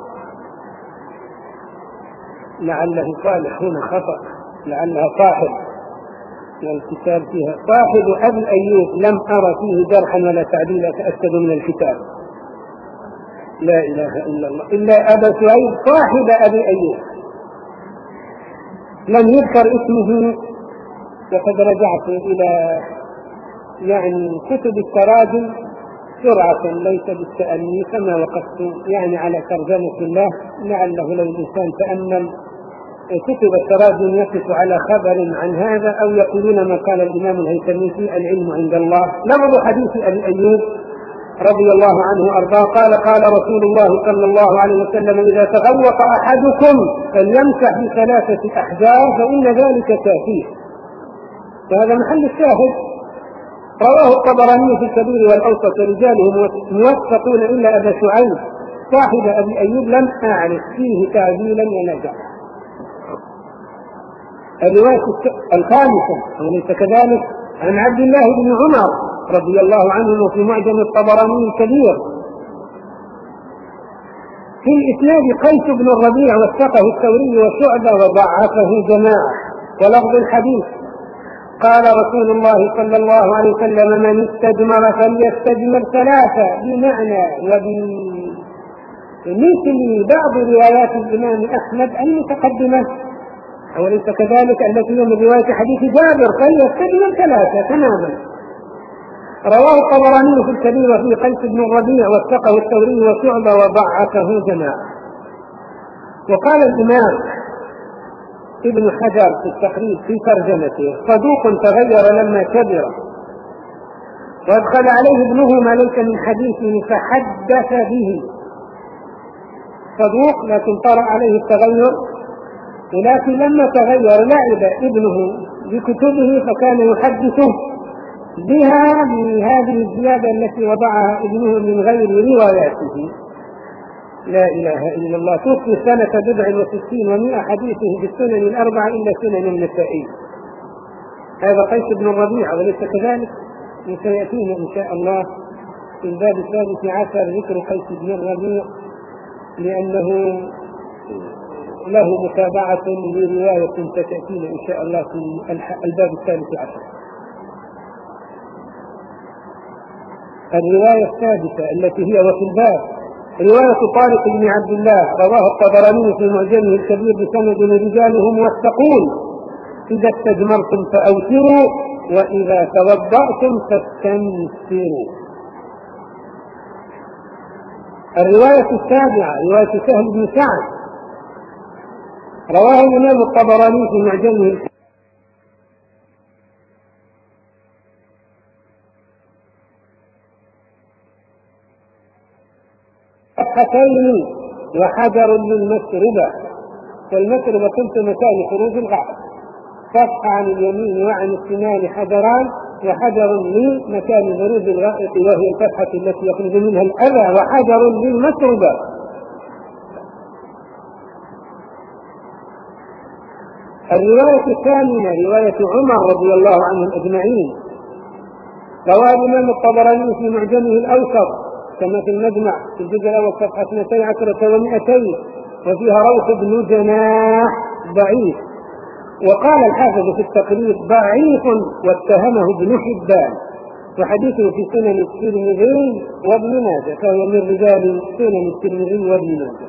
Speaker 1: لعله صالح هنا خطأ، لعلها صاحب الكتاب فيها صاحب أبي أيوب، لم أرى فيه جرحا ولا تعديلا أتأكد من الكتاب. لا إله إلا الله. إلا أبا شعيب صاحب أبي أيوب، لم يذكر اسمه. وقد رجعت إلى يعني كتب التراجم سرعة ليس بالتأني كما وقفت يعني على ترجمة الله، لعله لو الإنسان تأمل كتب التراجم يقف على خبر عن هذا أو يقولون ما قال الإمام الهيثمي في العلم عند الله. لفظ حديث أبي أيوب رضي الله عنه وأرضاه قال: قال رسول الله صلى الله عليه وسلم: إذا تغوط أحدكم فليمسح بثلاثة أحجار فإن ذلك كافيه. وهذا محل الشاهد. رواه الطبراني في الكبير والأوسط ورجاله موثقون إلا أبا شعيب صاحب أبي أيوب لم أعرف فيه تعديلا ولا جرحا. الرواية الخامسة وليس كذلك عن عبد الله بن عمر رضي الله عنه في معجم الطبراني الكبير في الإسناد قيس بن الربيع وثقه الثوري وشعبة وضعفه جماعة. ولفظ الحديث قال رسول الله صلى الله عليه وسلم من استجمر فليستجمر ثلاثة، بمعنى وبمثل بعض روايات الإمام أحمد المتقدمة أوليس كذلك التي هي من رواية حديث جابر فليستجمر ثلاثة تماما. رواه الطبراني في الكبير وفي قيس بن الربيع وثقه الثوري وشعبة وضعفه جماعة. وقال الإمام ابن حجر في التقريب في ترجمته صدوق تغير لما كبر، وادخل عليه ابنه ما ليس من حديثه فحدث به. صدوق لكن طرأ عليه التغير، ولكن لما تغير لعب ابنه بكتبه فكان يحدثه بها بهذه الزيادة التي وضعها ابنه من غير رواياته. لا إله إلا الله. توفي سنة بضع وستين ومئة حديثه بالسنن الأربعة إلا سنن النسائي. هذا قيس بن الربيع وليس كذلك، وسيأتينا إن شاء الله في الباب الثالث عشر ذكر قيس بن الربيع لأنه له متابعة لرواية ستأتينا إن شاء الله في الباب الثالث عشر. الرواية السادسة التي هي وفي الباب رواية طارق بن عبد الله رواه الطبراني في معجمه الكبير بسند رجاله موثقون: إذا استجمرتم فأوتروا وإذا توضأتم فاستنثروا. الرواية السابعة رواية سهل بن سعد رواه الإمام الطبراني في معجمه فتحتين وحجر للمسربة. والمسربة كنت مكان خروج الغائط، فتح عن اليمين وعن الشمال حجران، وحجر لمكان خروج الغائط وهي الفتحة التي يخرج منها الأذى، وحجر للمسربة. الرواية الثامنة رواية عمر رضي الله عنهم أجمعين رواه الإمام الطبراني في معجمه الأوسط كما في المجمع في الجزء الأول صفحة اثنتي عشرة ومئتين، وفيها روح بن جناح ضعيف. وقال الحافظ في التقريب ضعيف واتهمه ابن حبان، وحديثه في سنن الترمذي وابن ماجه، فهو من رجال سنن الترمذي وابن ماجه.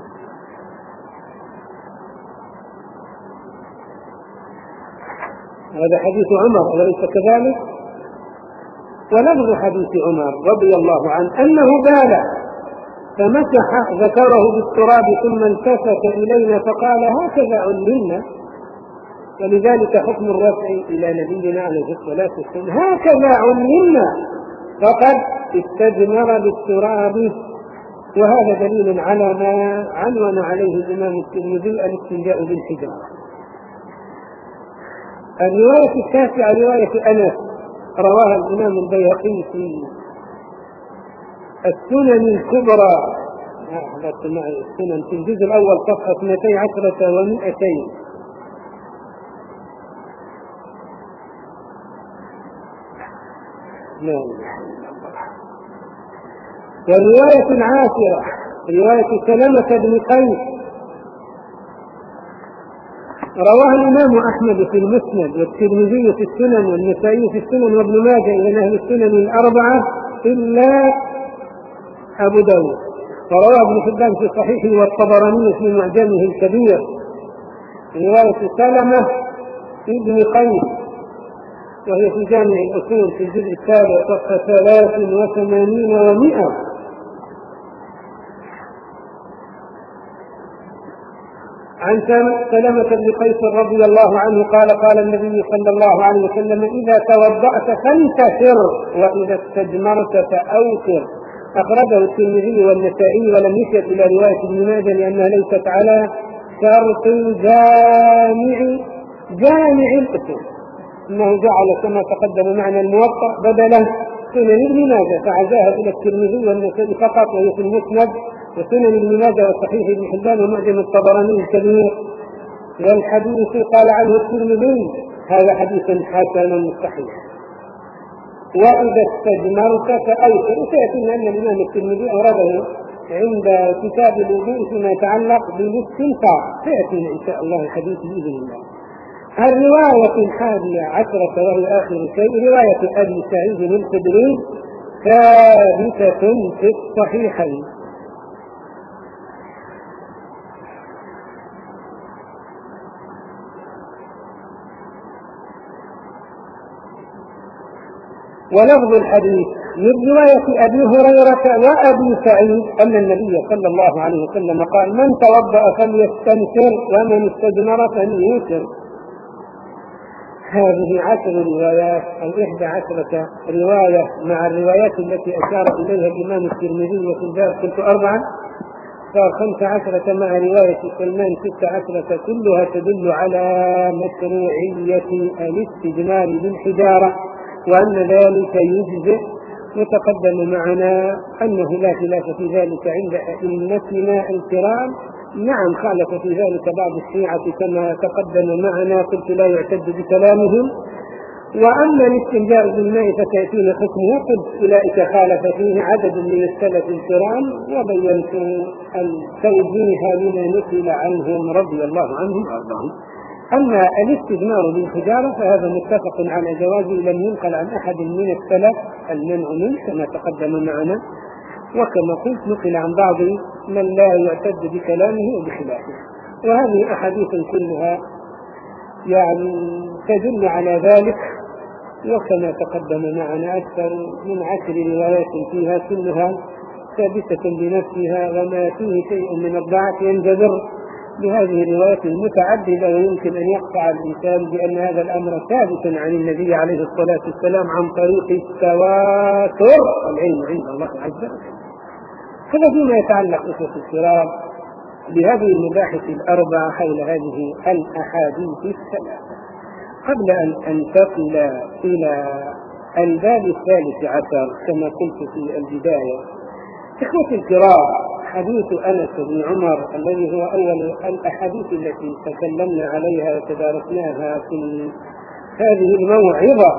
Speaker 1: هذا حديث عمر وليس كذلك. ولفظ حديث عمر رضي الله عنه أنه بال فمسح ذكره بالتراب ثم التفت إلينا فقال هكذا علمنا، ولذلك حكم الرفع إلى نبينا عليه الصلاة والسلام هكذا علمنا فقد استجمر بالتراب. وهذا دليل على ما عنون عليه الإمام الترمذي الاستنجاء بالحجارة. الرواية التاسعة رواية أنس رواها الإمام البيهقي في السنن الكبرى السنن في الجزء الأول صفحة اثنتي عشرة ومئتين. والرواية العاشرة رواية سلمة بن قيس رواها الإمام أحمد في المسند والترمذي في السنن والنسائي في السنن وابن ماجه إلى أهل السنن الأربعة إلا أبو داود. ورواه ابن حبان في صحيحه والطبراني في معجمه الكبير رواية سلمة ابن قيس وهي في جامع الأصول في الجزء السابع صفحة ثلاث وثمانين ومئة. عن سلمة بن قيس رضي الله عنه قال قال النبي صلى الله عليه وسلم إذا توضأت فانتثر وإذا استجمرت فأوتر. أخرجه الترمذي والنسائي ولم يشر إلى رواية ابن ماجه لأنها ليست على شرط جامع جامع الأصول، إنه جعل كما تقدم معنى الموطأ بدلا سنن ابن ماجه فعزاها إلى الترمذي والنسائي فقط وهي في المسند وسنن ابن ماجه وصحيح ابن حبان ومعجم الطبراني الكبير. والحديث قال عنه الترمذي هذا حديث حسن صحيح. وإذا استجمرت فأوتر. وسيأتينا أن الإمام الترمذي أورده عند كتاب الوضوء فيما يتعلق بالاستنقاء، سيأتينا إن شاء الله الحديث بإذن الله. الرواية الحادية عشرة وهي آخر شيء رواية أبي سعيد الخدري ثابتة في الصحيحين. ولفظ الحديث من رواية أبي هريرة وأبي سعيد أن النبي صلى الله عليه وسلم قال: من توضأ فليستنكر ومن استجمر فليوتر. هذه عشر روايات أو إحدى عشرة رواية مع الروايات التي أشار إليها الإمام الترمذي في الباب قلت أربعة، صار خمس عشرة مع رواية سلمان ست عشرة، كلها تدل على مشروعية الاستجمار بالحجارة وأن ذلك يجزئ. وتقدم معنا أنه لا خلاف في ذلك عند أئمتنا الكرام. نعم خالف في ذلك بعض الشيعة كما تقدم معنا، قلت لا يعتد بكلامهم. وأما الاستنجاء بالماء فتأتينا حكمه، قلت أولئك خالف فيه عدد من السلف الكرام وبينت التوجيه لما نقل عنهم رضي الله عنهم وأرضاهم. أما الاستجمار بالحجارة فهذا متفق على جوازه، لم ينقل عن أحد من السلف المنع منه كما تقدم معنا، وكما قلت نقل عن بعض من لا يعتد بكلامه وبخلافه. وهذه أحاديث كلها يعني تدل على ذلك، وكما تقدم معنا أكثر من عشر روايات فيها كلها ثابتة بنفسها، وما فيه شيء من الضعف ينجبر بهذه الروايات المتعددة. ويمكن أن يقطع الإنسان بأن هذا الأمر ثابت عن النبي عليه الصلاة والسلام عن طريق التواتر، العلم عند الله عز وجل. هذا فيما يتعلق أخوة الكرام بهذه المباحث الأربعة حول هذه الأحاديث الثلاثة. قبل أن أنتقل إلى الباب الثالث عشر كما قلت في البداية، إخوة الكرام، حديث أنس بن عمر الذي هو أول الأحاديث التي تكلمنا عليها وتدارسناها في هذه الموعظة،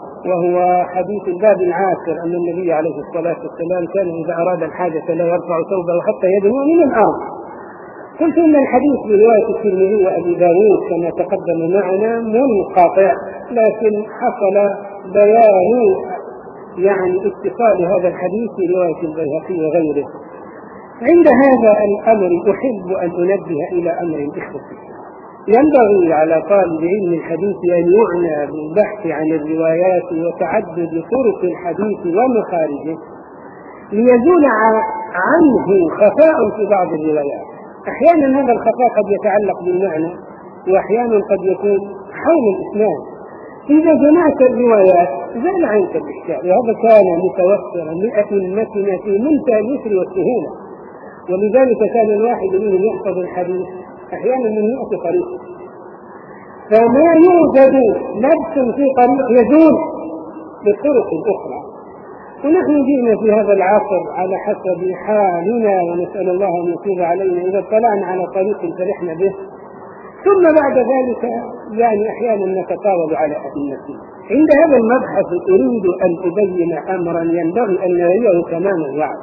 Speaker 1: وهو حديث الباب العاشر أن النبي عليه الصلاة والسلام كان إذا أراد الحاجة لا يرفع ثوبه حتى يدنو من الأرض. قلت إن الحديث برواية الترمذي وأبي داود كما تقدم معنا منقطع، لكن حصل بيان يعني اتصال هذا الحديث برواية البيهقي وغيره. عند هذا الأمر أحب أن أنبه إلى أمر إخوتي. ينبغي على طالب علم الحديث أن يعنى بالبحث عن الروايات وتعدد طرق الحديث ومخارجه ليزول عنه خفاء في بعض الروايات. أحيانا هذا الخفاء قد يتعلق بالمعنى، وأحيانا قد يكون حول الإسلام. إذا جمعت الروايات زال عنك الإشكال، وهذا كان متوفرا لأئمتنا في منتهى اليسر والسهولة. ولذلك كان الواحد منهم يحفظ الحديث أحيانا من مئة طريق، فما يوجد لبس في طريق يزول بالطرق الأخرى. ونحن جئنا في هذا العصر على حسب حالنا، ونسأل الله أن يتوب علينا إذا اطلعنا على طريق فرحنا به، ثم بعد ذلك يعني أحيانا نتطاول على أئمتنا. عند هذا المبحث أريد أن أبين أمرا ينبغي أن نريه تمام الوعي.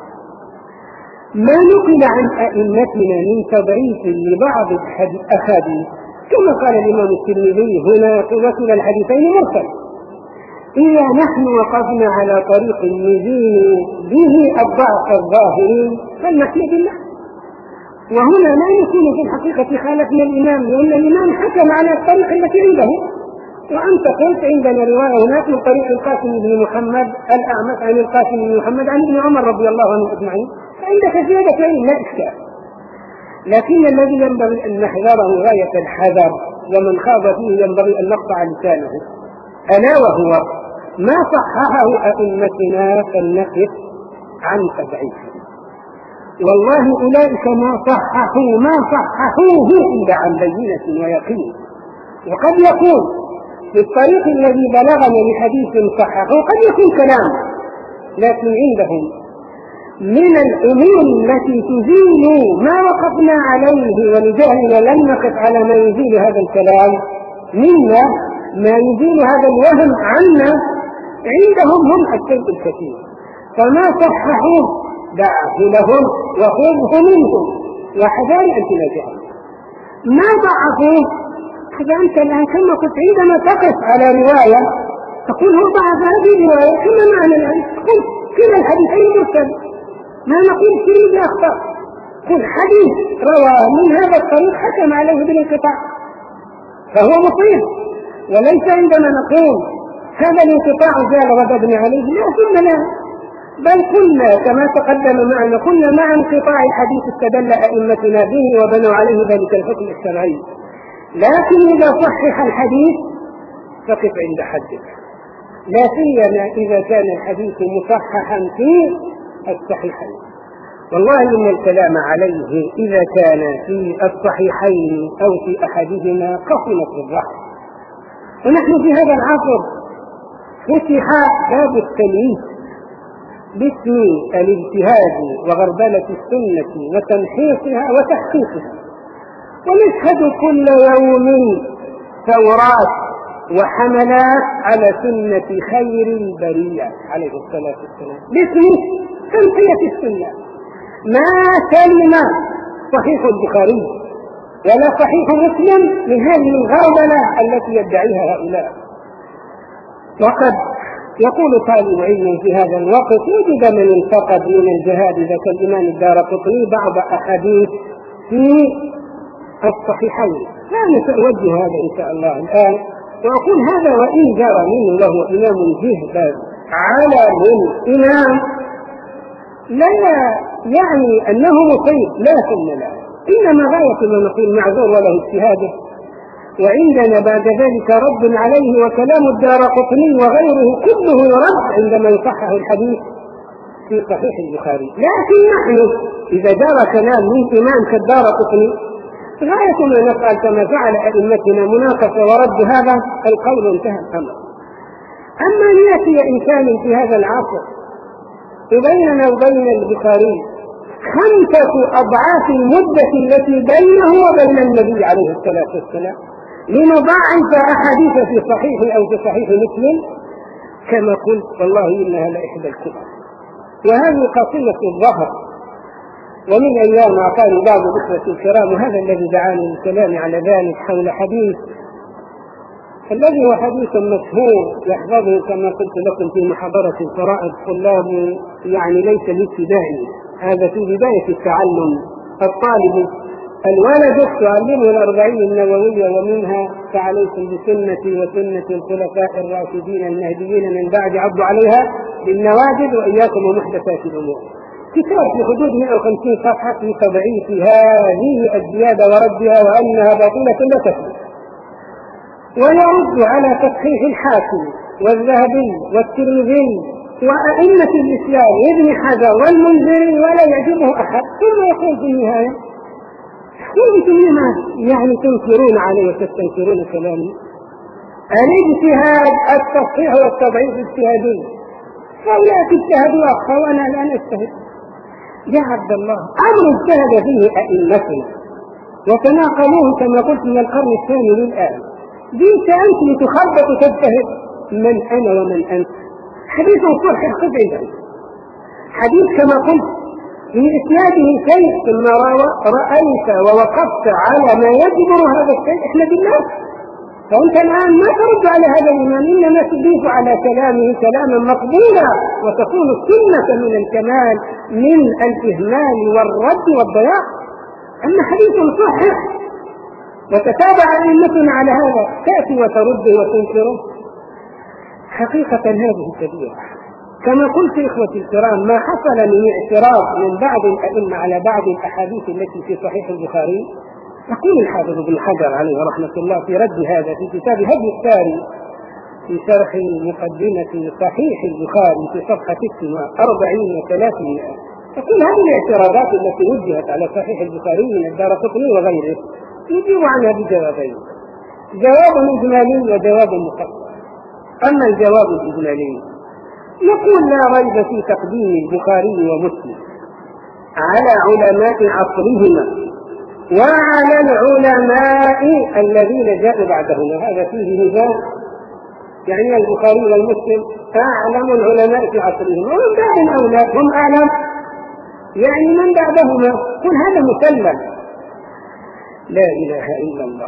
Speaker 1: ما نقل عن أئمتنا من تضعيف لبعض الأحاديث كما قال الإمام الترمذي هنا وكلا الحديثين مرسل، إذا نحن وقفنا على طريق يزيل به الضعف الظاهري فلنحي بالله. وهنا ما يكون في الحقيقة خالفنا الإمام، لأن الإمام حكم على الطريق التي عنده، وأنت قلت عندنا رواية هناك من طريق القاسم بن محمد الأعمش عن القاسم بن محمد عن ابن عمر رضي الله عنه أجمعين، عندك زيادة علم لا إشكال. لكن الذي ينبغي أن نحذره غاية الحذر، ومن خاض فيه ينبغي أن نقطع لسانه، ألا وهو ما صححه أئمتنا فلنقف عن تضعيفه. والله أولئك ما صححوا ما صححوه إلا عن بينة ويقين. وقد يكون في الطريق الذي بلغنا لحديث صححه قد يكون كلام، لكن عندهم من الأمور التي تزيل ما وقفنا عليه ولجهلنا لم نقف على ما يزيل هذا الكلام منا، ما يزيل هذا الوهم عنا، عندهم هم الشيء الكثير. فما صححوه دعه لهم وخذه منهم وحذار أن تنازعهم. ما ضعفوه. إذا أنت الآن كما قلت عندما تقف على رواية تقول هو ضعف هذه الرواية، كما معنى الآن تقول كلا الحديثين مرسل، ما نقول فيه بأخطاء، قل حديث روى من هذا الطريق حكم عليه بالانقطاع فهو مصيب. وليس عندما نقول هذا الانقطاع زال رددنا عليه، لا ثم لا، بل قلنا كما تقدم معنا قلنا مع انقطاع الحديث استدل أئمتنا به وبنوا عليه ذلك الحكم الشرعي. لكن إذا صحح الحديث فقف عند حدك، لا سيما إذا كان الحديث مصححا في الصحيحين. والله إن الكلام عليه إذا كان في الصحيحين أو في أحدهما قصمت الرحم. ونحن في هذا العصر فتح باب التلويث باسم الاجتهاد وغربلة السنة وتمحيصها وتحقيقها، ونشهد كل يوم ثورات وحملات على سنة خير البرية عليه الصلاة والسلام باسم تمحية السنة. ما سلم صحيح البخاري ولا صحيح مسلم من هذه الغربلة التي يدعيها هؤلاء. وقد يقول طالب علم في هذا الوقت وجد من انتقد من الجهاد إذا كان الإمام الدارقطني بعض أحاديث في الصحيحين. لا سأوجه هذا إن شاء الله الآن وأقول هذا وإن جرى منه له إمام جهبذ على من إمام لا يعني أنه مصيب، لا ثم لا، إنما غاية ما نقول معذور وله اجتهاده. وعندنا بعد ذلك رد عليه وكلام الدارقطني وغيره كله يرد عندما يصحح الحديث في صحيح البخاري. لكن نحن إذا جرى كلام من إمام كالدارقطني غاية ما نفعل كما فعل أئمتنا مناقشة ورد هذا القول انتهى الأمر. أما أن يأتي إنسان في هذا العصر بيننا وبين البخاري خمسة أضعاف المدة التي بينه وبين النبي عليه الصلاة والسلام لنضاعف أحاديث في صحيح أو في صحيح مسلم، كما قلت والله إنها لإحدى الكبر. وهذه قصية الظهر. ومن أيام أعطاني بعض الإخوة الكرام وهذا الذي دعاني للكلام على ذلك حول حديث الذي هو حديث مشهور يحفظه كما قلت لكم في محاضرة الفرائض طلاب يعني ليس الابتدائي، هذا في بداية التعلم. الطالب الولد تعلمه الأربعين النووية ومنها فعليكم بسنتي وسنة الخلفاء الراشدين المهديين من بعد عضوا عليها بالنواجذ وإياكم ومحدثات الأمور. كتاب في حدود مئة وخمسين صفحة في تضعيف هذه الزيادة وردها وأنها باطلة لا تثبت، ويرد على تصحيح الحاكم والذهبي والترمذي وأئمة الإسلام وابن حجر والمنذري ولا يعجبه أحد، ثم يقول في النهاية وانتم لما يعني تنكرون عليه وتستنكرون كلامي؟ الاجتهاد التصحيح والتضعيف اجتهادي، فأولئك اجتهدوا أخطأ وأنا الآن أجتهد. يا عبد الله أمر اجتهد فيه أئمتنا وتناقلوه كما قلت من القرن الثاني للآن، جئت أنت لتخبط وتجتهد. من أنا ومن أنت؟ حديث صحيح قطعا، حديث كما قلت في إسناده شيء ثم رأيت ووقفت على ما يجبر هذا الشيء احنا بالله. فأنت الآن ما ترد على هذا الإمام، إنما تضيف على كلامه كلاما مقبولا وتكون السنة من الكمال من الإهمال والرد والضياع. أما حديث صحيح وتتابع أئمتنا على هذا تأتي وترده وتنكره، حقيقة هذه كبيرة. كما قلت إخوتي الكرام ما حصل من اعتراض من بعض الأئمة على بعض الأحاديث التي في صحيح البخاري، يقول الحافظ ابن حجر عليه رحمة الله في رد هذا في كتاب هدي الساري في شرح مقدمة صحيح البخاري في صفحة ستة وأربعين وثلاثين، يقول هذه الاعتراضات التي وجهت على صحيح البخاري من الدارقطني وغيره يجيب عنها بجوابين، جواب إجمالي وجواب مفصل. أما الجواب الإجمالي نقول لا ريب في تقديم البخاري ومسلم على علماء عصرهما وعلى العلماء الذين جاءوا بعدهما، هذا فيه نزاع، يعني البخاري والمسلم أعلم العلماء في عصرهما ومن بعد الأولاد هم أعلم يعني من بعدهما، كل هذا مسلم. لا إله إلا الله.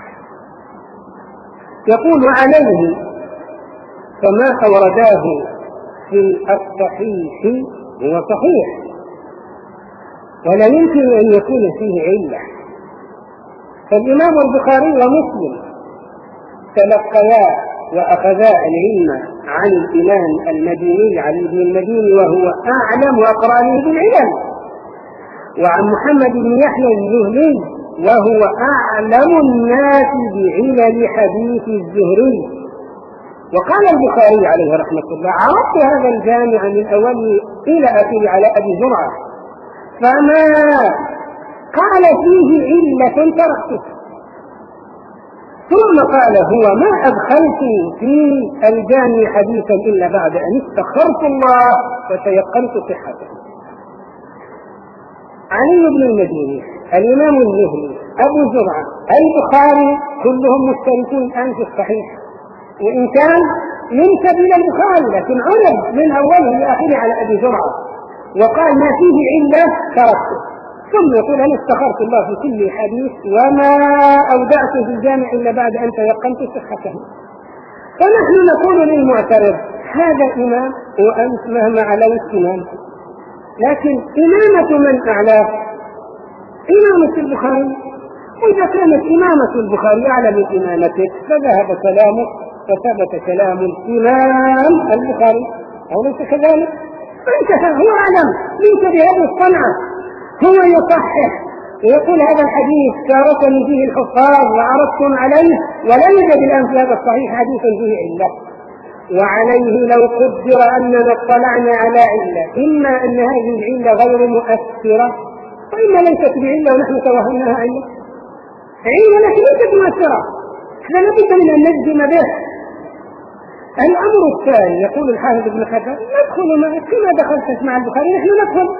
Speaker 1: يقول عليه فما أورداه في الصحيح هو صحيح ولا يمكن أن يكون فيه علة. فالإمام البخاري ومسلم تلقيا وأخذا العلم عن الإمام المديني علي بن المديني وهو أعلم وأقرأ بالعلم، وعن محمد بن يحيى الزهري وهو أعلم الناس بعلل حديث الزهري. وقال البخاري عليه رحمة الله: عرضت هذا الجامع من أوله إلى آخره على أبي زرعة فما قال فيه علة تركته، ثم قال: هو ما أدخلت في الجامع حديثا إلا بعد أن استخرت الله وتيقنت صحته. علي بن المديني، الإمام الزهري، أبو زرعة، البخاري، كلهم مشتركون الآن في الصحيح، وإن كان ينسب إلى البخاري لكن عرض من أوله لآخره على أبي زرعة وقال: ما فيه علة تركته. ثم يقول: أنا استخرت الله في كل حديث وما أودعته في الجامع إلا بعد أن تيقنت صحته. فنحن نقول للمعترض: هذا إمام وأنت مهما علوت إمام، لكن إمامة من أعلاه؟ إمامة البخاري. وإذا كانت إمامة البخاري أعلى من إمامتك فذهب كلامك وثبت كلام الإمام البخاري، أو ليس كذلك؟ فانتهى، هو أعلم منك بهذه الصنعة، هو يصحح ويقول: هذا الحديث شاركني فيه الحفاظ وعرضتم عليه ولا يوجد الآن في هذا الصحيح حديثا فيه علة. وعليه لو قدر أننا اطلعنا على علة، إما أن هذه العلة غير مؤثرة وإما ليست بعلة ونحن توهمناها علة، علة لكن ليست مؤثرة، فلا بد من أن نجزم به. الأمر الثاني، يقول الحافظ ابن حجر: ندخل معك كما دخلت مع البخاري، نحن ندخل،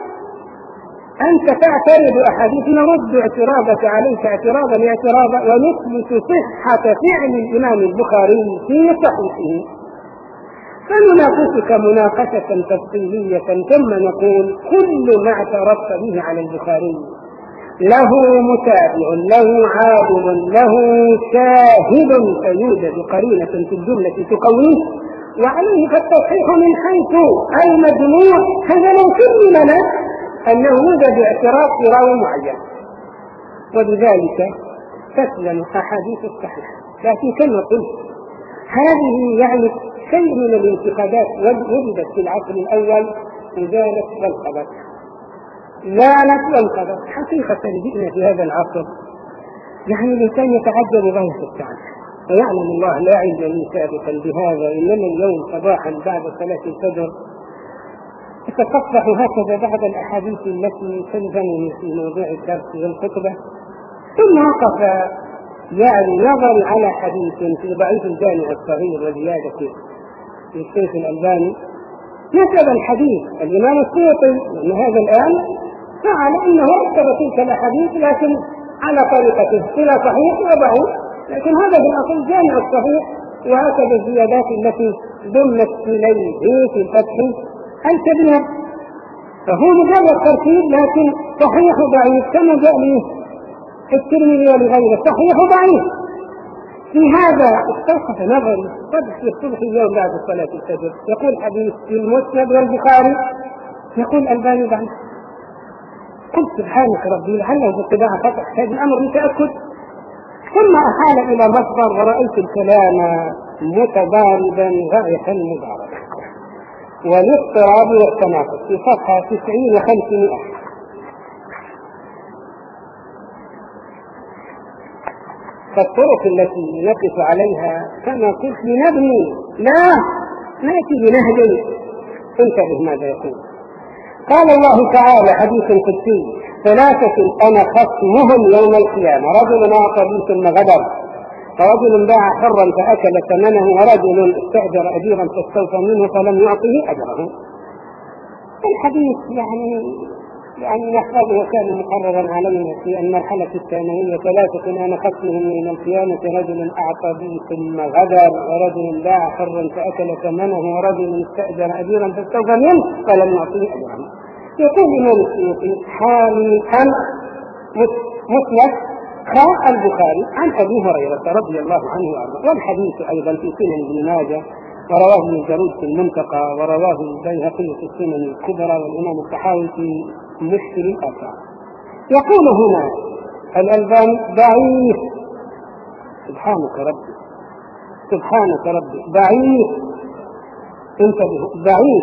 Speaker 1: أنت تعترض أحاديث نرد اعتراضك عليك اعتراضا اعتراضا ونثبت صحة فعل الإمام البخاري في صحيحه، فنناقشك مناقشة تفصيلية ثم نقول: كل ما اعترضت به على البخاري له متابع له عاضد له شاهد فيوجد قرينة في الجملة تقويه، وعليه فالتصحيح من حيث المجموع هذا لو سلم لنا أنه يوجد اعتراض في راوي معين، وبذلك تسلم أحاديث الصحيحة. لكن كما قلت هذه يعني شيء من الانتقادات وجدت في العصر الأول وزالت والقبت زالت والقبت. حقيقة جئنا في هذا العصر يعني الإنسان يتعجب غاية التعجب، ويعلم الله لا علم لي سابقا بهذا، إنما اليوم صباحا بعد صلاة الفجر أتصفح هكذا بعض الأحاديث التي تلزمني في موضوع الدرس والخطبة، ثم وقف يعني نظري على حديث في ضعيف الجامع الصغير وزيادته للشيخ الألباني، نسب الحديث الإمام السيوطي أن هذا الآن فعل أنه رتب تلك الأحاديث لكن على طريقته إلى صحيح وضعيف، لكن هذا في الأصل جامع الصحيح، وهكذا الزيادات التي ضمت إليه في الفتح الكبير، فهو مجرد ترتيب لكن صحيح ضعيف كما جاء لي الترمذي ولغيره صحيح ضعيف. في هذا استوقف نظري قد في الصبح اليوم بعد صلاة الفجر يقول حديث في المسند والبخاري يقول الألباني ضعيف. قلت سبحانك ربي لعله باتباع فتح هذا الأمر لتأكد، ثم أحال إلى مصدر ورأيت الكلام متضاربا غاية المضاربة والاضطراب والتناقض في صفحة تسعين وخمسمائة. فالطرق التي نقف عليها كما قلت لنبني لا نأتي بنهج. انتبه ماذا يقول. قال الله تعالى حديث قدسي: ثلاثة أنا خصمهم يوم القيامة: رجل أعطى بي ثم غدر، ورجل باع حرا فأكل ثمنه، ورجل استأجر أجيرا فاستوفى منه فلم يعطه أجره. الحديث يعني يعني نحفظه وكان مقررا علينا في المرحلة الثانوية: ثلاثة أنا خصمهم يوم القيامة: رجل أعطى بي ثم غدر، ورجل باع حرا فأكل ثمنه، ورجل استأجر أجيرا فاستوفى منه فلم يعطه أجره. يقول الإمام السيوطي حامي حم مسند خاء البخاري عن أبي هريرة رضي الله عنه وارضاه، والحديث أيضا في سنن ابن ماجه، ورواه ابن جرير في المنتقى، ورواه البيهقي في السنن الكبرى، والإمام الطحاوي في مشكل الآثار. يقول هنا الألباني ضعيف، سبحانك ربي سبحانك ربي ضعيف، انتبهوا ضعيف.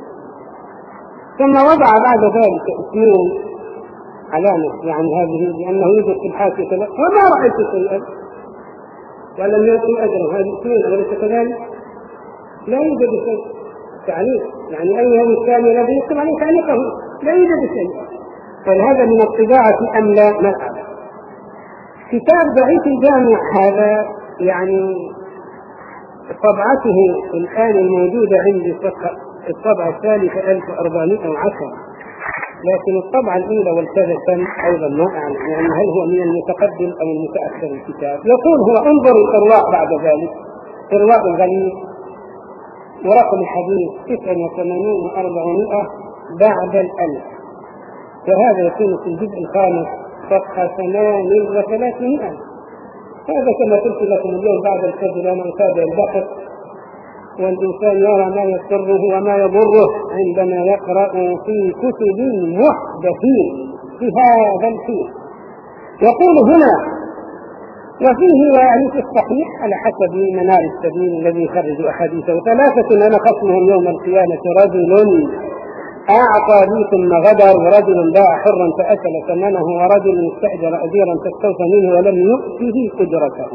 Speaker 1: ثم وضع بعد ذلك اثنين علامة يعني هذه لأنه يوجد في الحاشية وما رأيت شيئا ولم يكن أجره، هذه اثنين أوليس كذلك؟ لا يوجد شيء تعليق، يعني أي هذه الثانية الذي يكتب عليه تعليقه لا يوجد شيء. فهذا من الطباعة أم لا؟ ما أعلم. كتاب ضعيف الجامع هذا يعني طبعته الآن الموجودة عندي الطبعة الثالثة ألف وأربعمائة وعشرة، لكن الطبعة الأولى والثالثة أيضا ما أعلم يعني هل هو من المتقدم أو المتأخر الكتاب. يقول هو انظر الإرواء بعد ذلك، إرواء الغليل ورقم الحديث تسعة وثمانين وأربعمائة بعد الألف، وهذا يكون في الجزء الخامس صفحة ثمان وثلاثمائة. هذا كما قلت لكم اليوم بعد الفجر أنا أتابع البحث، والإنسان يرى ما يسره وما يضره عندما يقرأ في كتب محدثين في هذا الحين. يقول هنا وفيه يعني في الصحيح على حسب منار السبيل الذي يخرج أحاديثه ثلاثة أنا خصمهم يوم القيامة، رجل أعطى لي ثم غدر، ورجل باع حرا فأكل ثمنه، ورجل استأجر أجيرا فاستوفى منه ولم يؤته أجرته.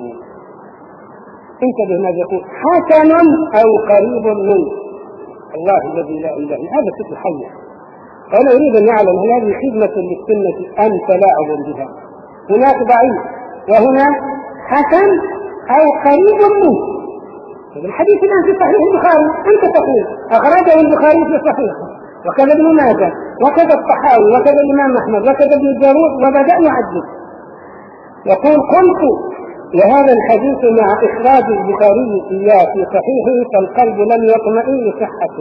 Speaker 1: انتبه ماذا يقول حسن أو قريب منه، الله الذي لا إله إلا هذا ست حية. فأنا أريد أن يعلم هل هذه خدمة للسنة أم تلاعب بها؟ هناك ضعيف وهنا حسن أو قريب منه. الحديث الآن في صحيح البخاري أنت تقول أخرجه البخاري في صحيحه، وكذا ابن ماجه، وكذا الطحاوي، وكذا الإمام أحمد، وكذا ابن الجارود، وبدأ يعدد. يقول قلت وهذا الحديث مع إخراج البخاري إياه في صحيحه فالقلب لم يطمئن لصحته،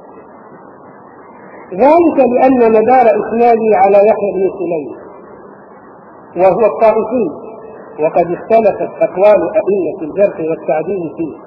Speaker 1: ذلك لأن مدار إسنادي على يحيى بن سليم وهو الطائفي، وقد اختلفت أقوال أئمة الجرح والتعديل فيه.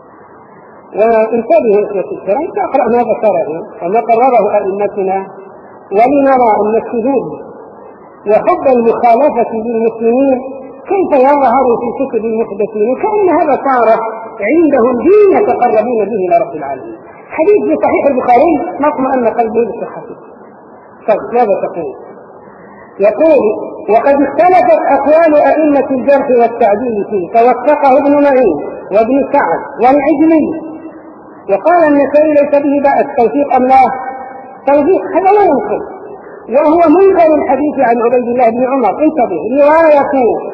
Speaker 1: وانتبهوا إخوة الكرام تقرأ ما ذكره وما قرره أئمتنا، ولنرى أن الشذوذ وحب المخالفة للمسلمين كيف يظهر في كتب المحدثين، وكأن هذا صار عندهم دين يتقربون به إلى رب العالمين. حديث في صحيح البخاري مطمئن قلبه بصحته. طيب ماذا تقول؟ يقول وقد اختلفت أقوال أئمة الجرح والتعديل فيه، توثقه ابن معين وابن سعد والعجلي، وقال النسائي ليس به بأس توثيق أم لا؟ توثيق هذا لا ينقل، وهو منكر الحديث عن عبيد الله بن عمر. انتبه رواية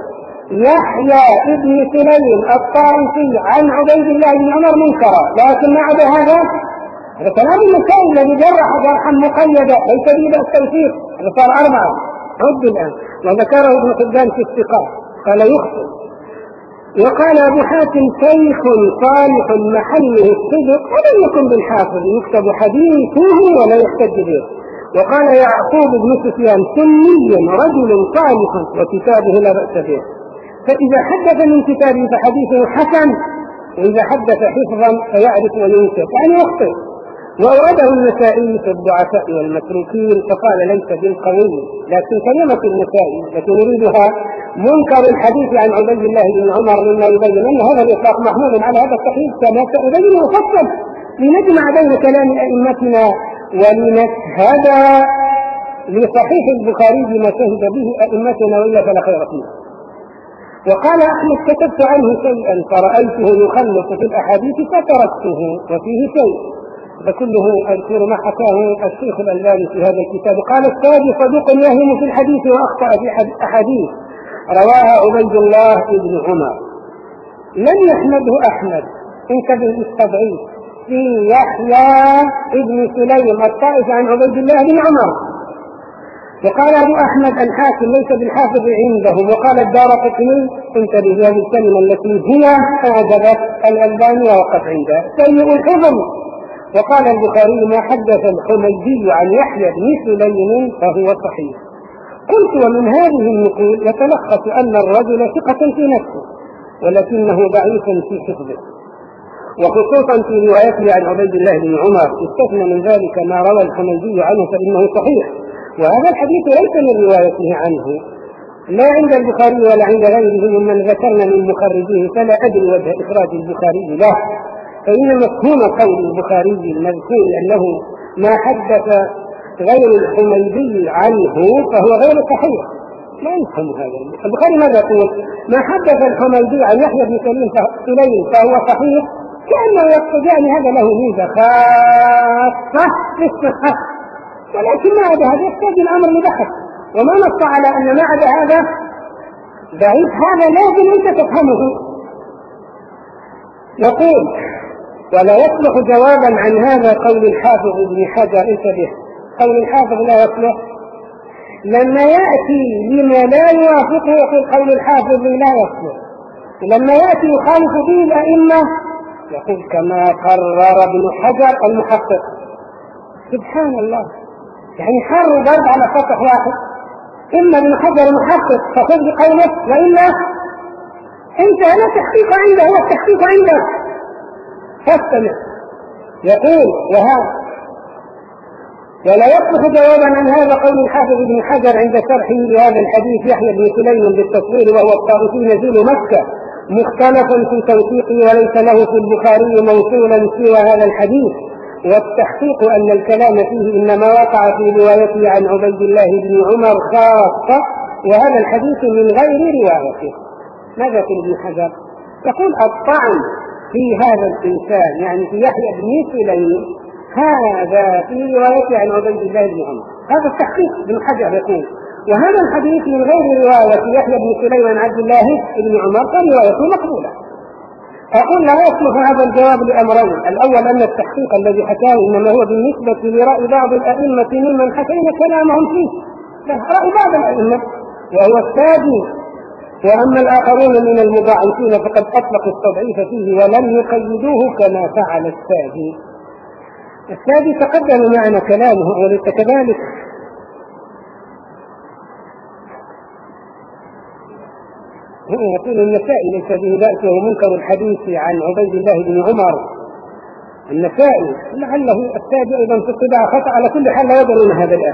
Speaker 1: يحيى ابن سليم الطائفي عن عبيد الله بن عمر منكرة، لكن ما عدا هذا هذا كلام النسائي الذي جرح جرحا مقيدا ليس به بأس توثيق، هذا صار أربعة عد الآن، وذكره ابن حبان في الثقات قال يخطئ. وقال أبو حاتم شيخ صالح محله الصدق ولم يكن بالحافظ يكتب حديثه ولا يحتج به. وقال يعقوب بن سفيان سني رجل صالح وكتابه لا بأس به، فإذا حدث من كتابه فحديثه حسن، وإذا حدث حفظا فيعرف وينكر يعني يخطئ. وأورده النسائي في الضعفاء والمتروكين فقال ليس بالقوي، لكن كلمة النسائي التي نريدها منكر الحديث عن عبيد الله بن عمر مما يبين أن هذا الإطلاق محمول على هذا التحديث كما سأبين مفصل لنجمع بين كلام أئمتنا ولنشهد لصحيح البخاري بما شهد به أئمتنا وإلا فلا خير فيه. وقال أحمد كتبت عنه شيئا فرأيته يخلص في الأحاديث فتركته وفيه شيء، فكله أذكر ما حكاه الشيخ الألباني في هذا الكتاب. قال السادس صدوق يهم في الحديث وأخطأ في أحاديث رواها عبيد الله بن عمر لم يحمده أحمد، انتبه للتضعيف في يحيى ابن سليم الطائفي عن عبيد الله بن عمر. وقال أبو أحمد الحاكم ليس بالحافظ عندهم. وقال الدارقطني انتبه هذه الكلمة التي هي أعجبت الألباني وقف عندها سيء الحفظ وقال البخاري: ما حدث الحميدي عن يحيى بن سليم فهو صحيح. قلت: ومن هذه النقول يتلخص أن الرجل ثقة في نفسه ولكنه ضعيف في حفظه، وخصوصا في روايته عن عبيد الله بن عمر، استثنى من ذلك ما روى الحميدي عنه فإنه صحيح، وهذا الحديث ليس من روايته عنه لا عند البخاري ولا عند غيره ممن ذكرنا من مخرجيه، فلا أدري وجه إخراج البخاري له، فإن مفهوم قول البخاري المذكور أنه ما حدث غير الحميدي عنه فهو غير صحيح، لا يفهم هذا. البخاري ماذا يقول؟ ما حدث الحميدي عن يحيى بن سليم فهو صحيح، كأنه يقصد يعني هذا له ميزة خاصة في الصحة، ولكن ما عدا هذا يحتاج الأمر لبحث، وما نص على أن ما عدا هذا ضعيف، هذا لازم أنت تفهمه. يقول: ولا يصلح جوابا عن هذا قول الحافظ ابن حجر، انتبه، قول الحافظ لا يصلح، لما يأتي لما لا يوافقه يقول قول الحافظ لا يصلح، لما يأتي يخالف به الأئمة يقول كما قرر ابن حجر المحقق. سبحان الله، يعني حر ضرب على سطح واحد، إما ابن حجر المحقق فخذ بقوله، وإلا انت لا تحقيق عنده، هو التحقيق عنده فاستمع. يقول: وهذا ولا يصلح جوابا عن هذا قول الحافظ ابن حجر عند شرحه لهذا الحديث يحيى بن سليم بالتصوير وهو الطائفي نزيل مكة، مختلف في توثيقه وليس له في البخاري موصولا سوى هذا الحديث، والتحقيق أن الكلام فيه إنما وقع في روايته عن عبيد الله بن عمر خاصة، وهذا الحديث من غير روايته. ماذا يقول ابن حجر؟ يقول: الطعن في هذا الإنسان يعني في يحيى بن سليم هذا في روايته عن عبيد الله بن عمر، هذا التحقيق ابن حجر يقول، وهذا الحديث من غير رواية يحيى بن سليم عن عبد الله بن عمر فروايته مقبولة. أقول: لا يصلح هذا الجواب لأمرين: الأول أن التحقيق الذي حكاه إنما هو بالنسبة لرأي بعض الأئمة ممن حكينا كلامهم فيه، رأي بعض الأئمة وهو الثاني. وأما الآخرون من المضاعفين فقد أطلقوا التضعيف فيه ولم يقيدوه كما فعل السادي. السادي تقدم معنا كلامه وليس كذلك. يقول النسائي ليس به بأس وهو منكر الحديث عن عبيد الله بن عمر. النسائي لعله السادي أيضا في الطباعة خطأ، على كل حال لا يدرون هذا الآن.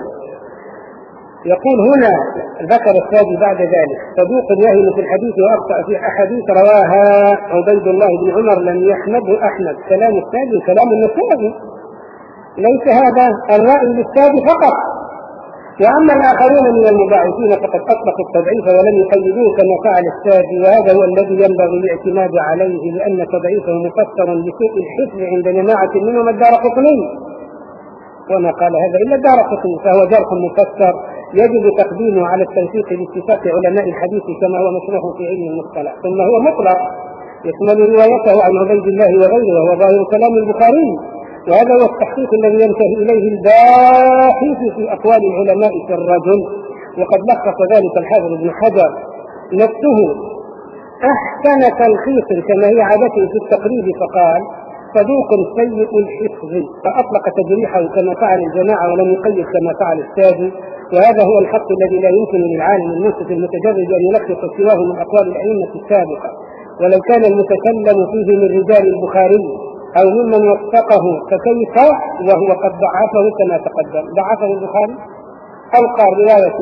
Speaker 1: يقول هنا ذكر السادي بعد ذلك: صدوق يهم في الحديث وأخطأ في أحاديث رواها عبيد الله بن عمر لم يحمده أحمد. كلام السادي كلام النسائي، ليس هذا الرأي للسادي فقط. وأما الآخرون من المضاعفين فقد أطلقوا التضعيف ولم يقيدوه كما فعل السادي، وهذا هو الذي ينبغي الاعتماد عليه، لأن تضعيفه مفسر بسوء الحفظ عند جماعة منهم الدارقطني، وما قال هذا إلا الدارقطني، فهو جرح مفسر يجب تقديمه على التوثيق باتفاق علماء الحديث كما هو مشروع في علم المصطلح. ثم هو مطلق يشمل روايته عن عبيد الله وغيره، وهو ظاهر كلام البخاري، وهذا هو التحقيق الذي ينتهي إليه الباحث في أقوال العلماء في الرجل، وقد لخص ذلك الحافظ ابن حجر نفسه أحسن تلخيص كما هي عادته في التقريب، فقال: صدوق سيء الحفظ، فأطلق تجريحه كما فعل الجماعة ولم يقيد كما فعل السادي، وهذا هو الحق الذي لا يمكن للعالم المنصف المتجرد أن يلخص سواه من أقوال الأئمة السابقة، ولو كان المتكلم فيه من رجال البخاري أو ممن وثقه فكيف وهو قد ضعفه كما تقدم. ضعفه البخاري ألقى رواية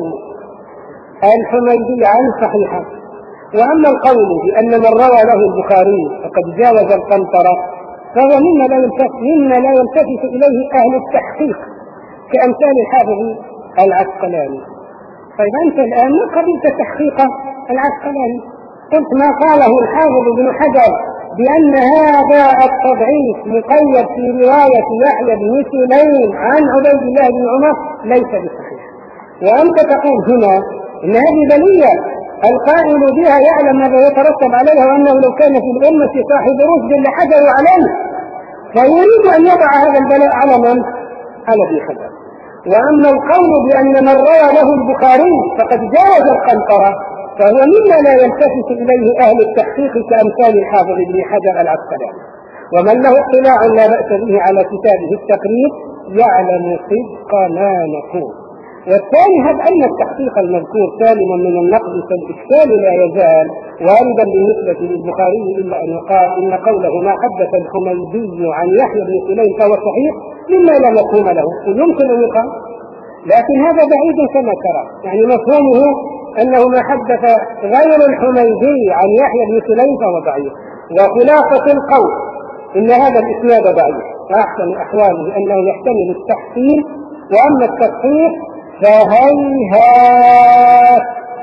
Speaker 1: الحميدي عنه صحيحة. وأما القول بأن من روى له البخاري فقد جاوز القنطرة فهو مما لا يلتفت مما لا يلتفت إليه أهل التحقيق كأمثال الحافظ العسقلاني. طيب أنت الآن ما قبلت تحقيق العسقلاني، قلت ما قاله الحافظ ابن حجر بأن هذا التضعيف مقيد في رواية يحيى بن سليم عن عبيد الله بن عمر ليس بصحيح، وأنت تقول هنا إن هذه بلية القائل بها يعلم ماذا يترتب عليها، وأنه لو كان في الأمة صاحب رشد لحجروا عليه، فيريد أن يضع هذا البلاء على من؟ على ابن حجر. وأما القول بأن من روى له البخاري فقد جاوز القنطرة فهو مما لا يلتفت إليه أهل التحقيق كأمثال الحافظ ابن حجر العسقلاني. ومن له اطلاع لا بأس به على كتابه التقريب يعلم صدق ما نقول. والثاني هب أن التحقيق المذكور سالما من النقد فالإشكال لا يزال واردا بالنسبة للبخاري إلا أن يقال إن قوله ما حدث الحميدي عن يحيى بن سليم فهو صحيح مما لا مفهوم له يمكن أن يقال، لكن هذا بعيد كما ترى، يعني مفهومه أنه ما حدث غير الحميدي عن يحيى بن سليم فهو ضعيف. وخلاصة القول إن هذا الإسناد ضعيف وأحسن أحواله أنه يحتمل التحسين، وأما التصحيح فهيهات.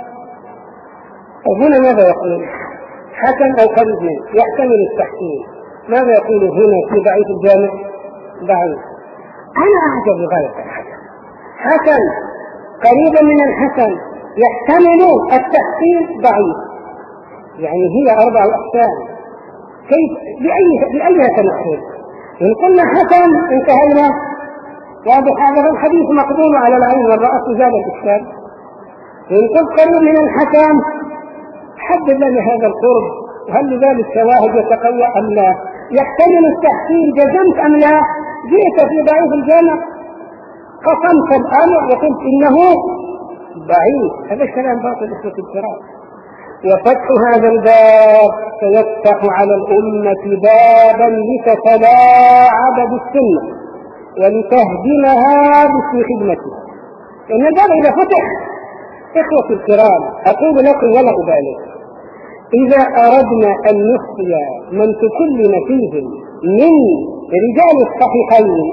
Speaker 1: هنا ماذا يقول؟ حسن أو قريب منه يحتمل التحسين. ماذا يقول هنا في ضعيف الجامع؟ ضعيف. أنا أعجب غاية الحسن. حسن قريبا من الحسن يحتمل التحسين ضعيف، يعني هي أربع أقسام. كيف بأي بأيها سنحول؟ إن قلنا حسن انتهينا واضح هذا الحديث مقبول على العين والرأس زاد الإشكال. إن قلت قريب من الحسن حدد لنا هذا القرب، هل لذلك شواهد يتقوى أم لا؟ يحتمل التحسين جزمت أم لا؟ جئت في ضعيف الجامع قسمت الأمر وقلت إنه ضعيف، هذا الكلام باطل إخوة الكرام. وفتح هذا الباب سيفتح على الأمة بابا لتتلاعب بالسنة ولتهدمها باسم خدمتها. إن الباب إذا فتح إخوة الكرام أقول لكم ولا أبالغ، إذا أردنا أن نخفي من تكلم فيهم من رجال الصحيحين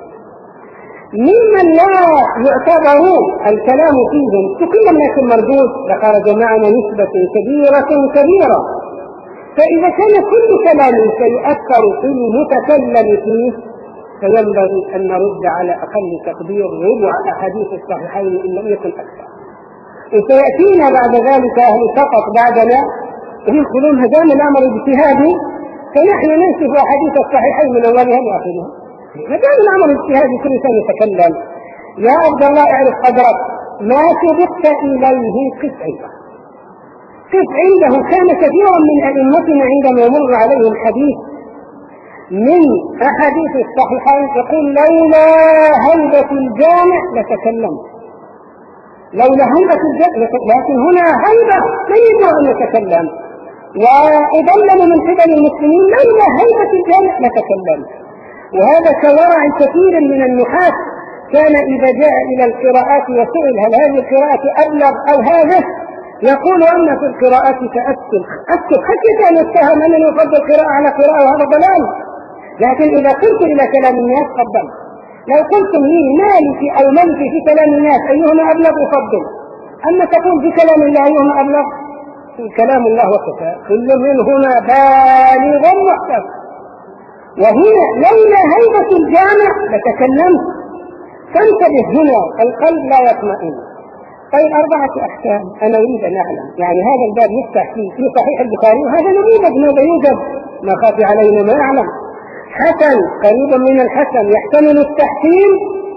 Speaker 1: ممن لا يعتبر الكلام فيهم تكلم لكن مردود لخرج معنا نسبة كبيرة كبيرة. فإذا كان كل كلام سيؤثر في المتكلم فيه فينبغي أن نرد على أقل تقدير ربع أحاديث الصحيحين إن لم يكن أكثر. وسيأتينا بعد ذلك أهل فقط بعدنا ويقولون هذا الأمر اجتهادي فنحن ننسف أحاديث الصحيحين من أولها لآخرها. هذا الأمر اجتهادي كل إنسان يتكلم. يا عبد الله اعرف قدرك، ما سبقت إليه قف عنده قف عنده. كان كثيرا من أئمتنا عندما يمر عليهم حديث من أحاديث الصحيحين يقول لولا هيبة الجامع لتكلمت، لولا هيبة الجامع، لكن هنا هيبة لا يجب أن يتكلم. وأضلل من قبل المسلمين لولا هيبة الجامع لتكلمت. وهذا كورع كثير من النحاة كان إذا جاء إلى القراءات وسئل هل هذه القراءة أبلغ أو هذا يقول أن في القراءات تأثر أكثر خشية أن يتهم أنني يفضل قراءة على قراءة وهذا ضلال. لكن إذا قلت إلى كلام الناس قدمت. لو قلتم لي مالك أو ملك في كلام الناس أيهما أبلغ أفضل، أما تقول في كلام الله أيهما أبلغ؟ في كلام الله وكفى كل منهما بالغ محتف. وهنا لولا هيبة الجامع لتكلمت. فانتبه هنا القلب لا يطمئن. طيب أربعة أحكام أنا أريد أن أعلم، يعني هذا الباب يفتح في صحيح البخاري وهذا نموذج ماذا يوجد ما خاف علينا ما أعلم. حسن قريبا من الحسن يحتمل التحسين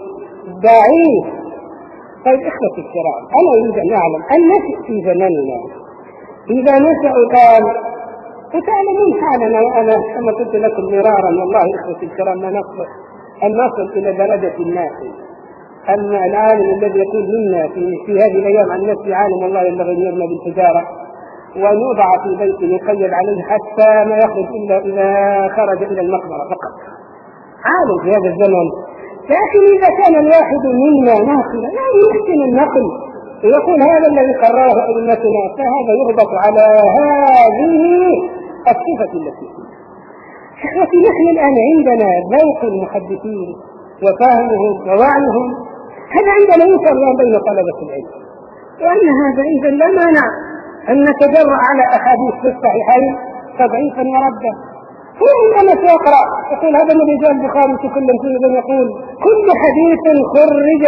Speaker 1: ضعيف. طيب إخوة الكرام أنا أريد أن أعلم الناس في زماننا إذا نسأوا قال وتعلمون حالنا، وأنا كما قلت لكم مرارا والله إخوة الكرام ما نصل أن نصل إلى درجة الناس أن العالم الذي يقول منا في, في هذه الأيام عن نفسه عالم والله ينبغي أن يرمى بالتجارة وأن يوضع في بيته يقيد عليه حتى ما يخرج إلا إذا خرج إلى المقبرة فقط. عالم في هذا الزمن. لكن إذا كان الواحد منا ناقلا لا يحسن النقل ويقول هذا الذي قرره أئمتنا فهذا يربط على هذه الصفة التي إخوتي نحن الآن عندنا ذوق المحدثين وفهمهم ووعيهم، هذا عندنا ينكر بين طلبة العلم، وأن هذا إذا لا مانع أن نتجرأ على أحاديث في الصحيحين تضعيفا وردا. هو عندما تقرأ يقول هذا من رجال البخاري تكلم فيه يقول كل حديث خرج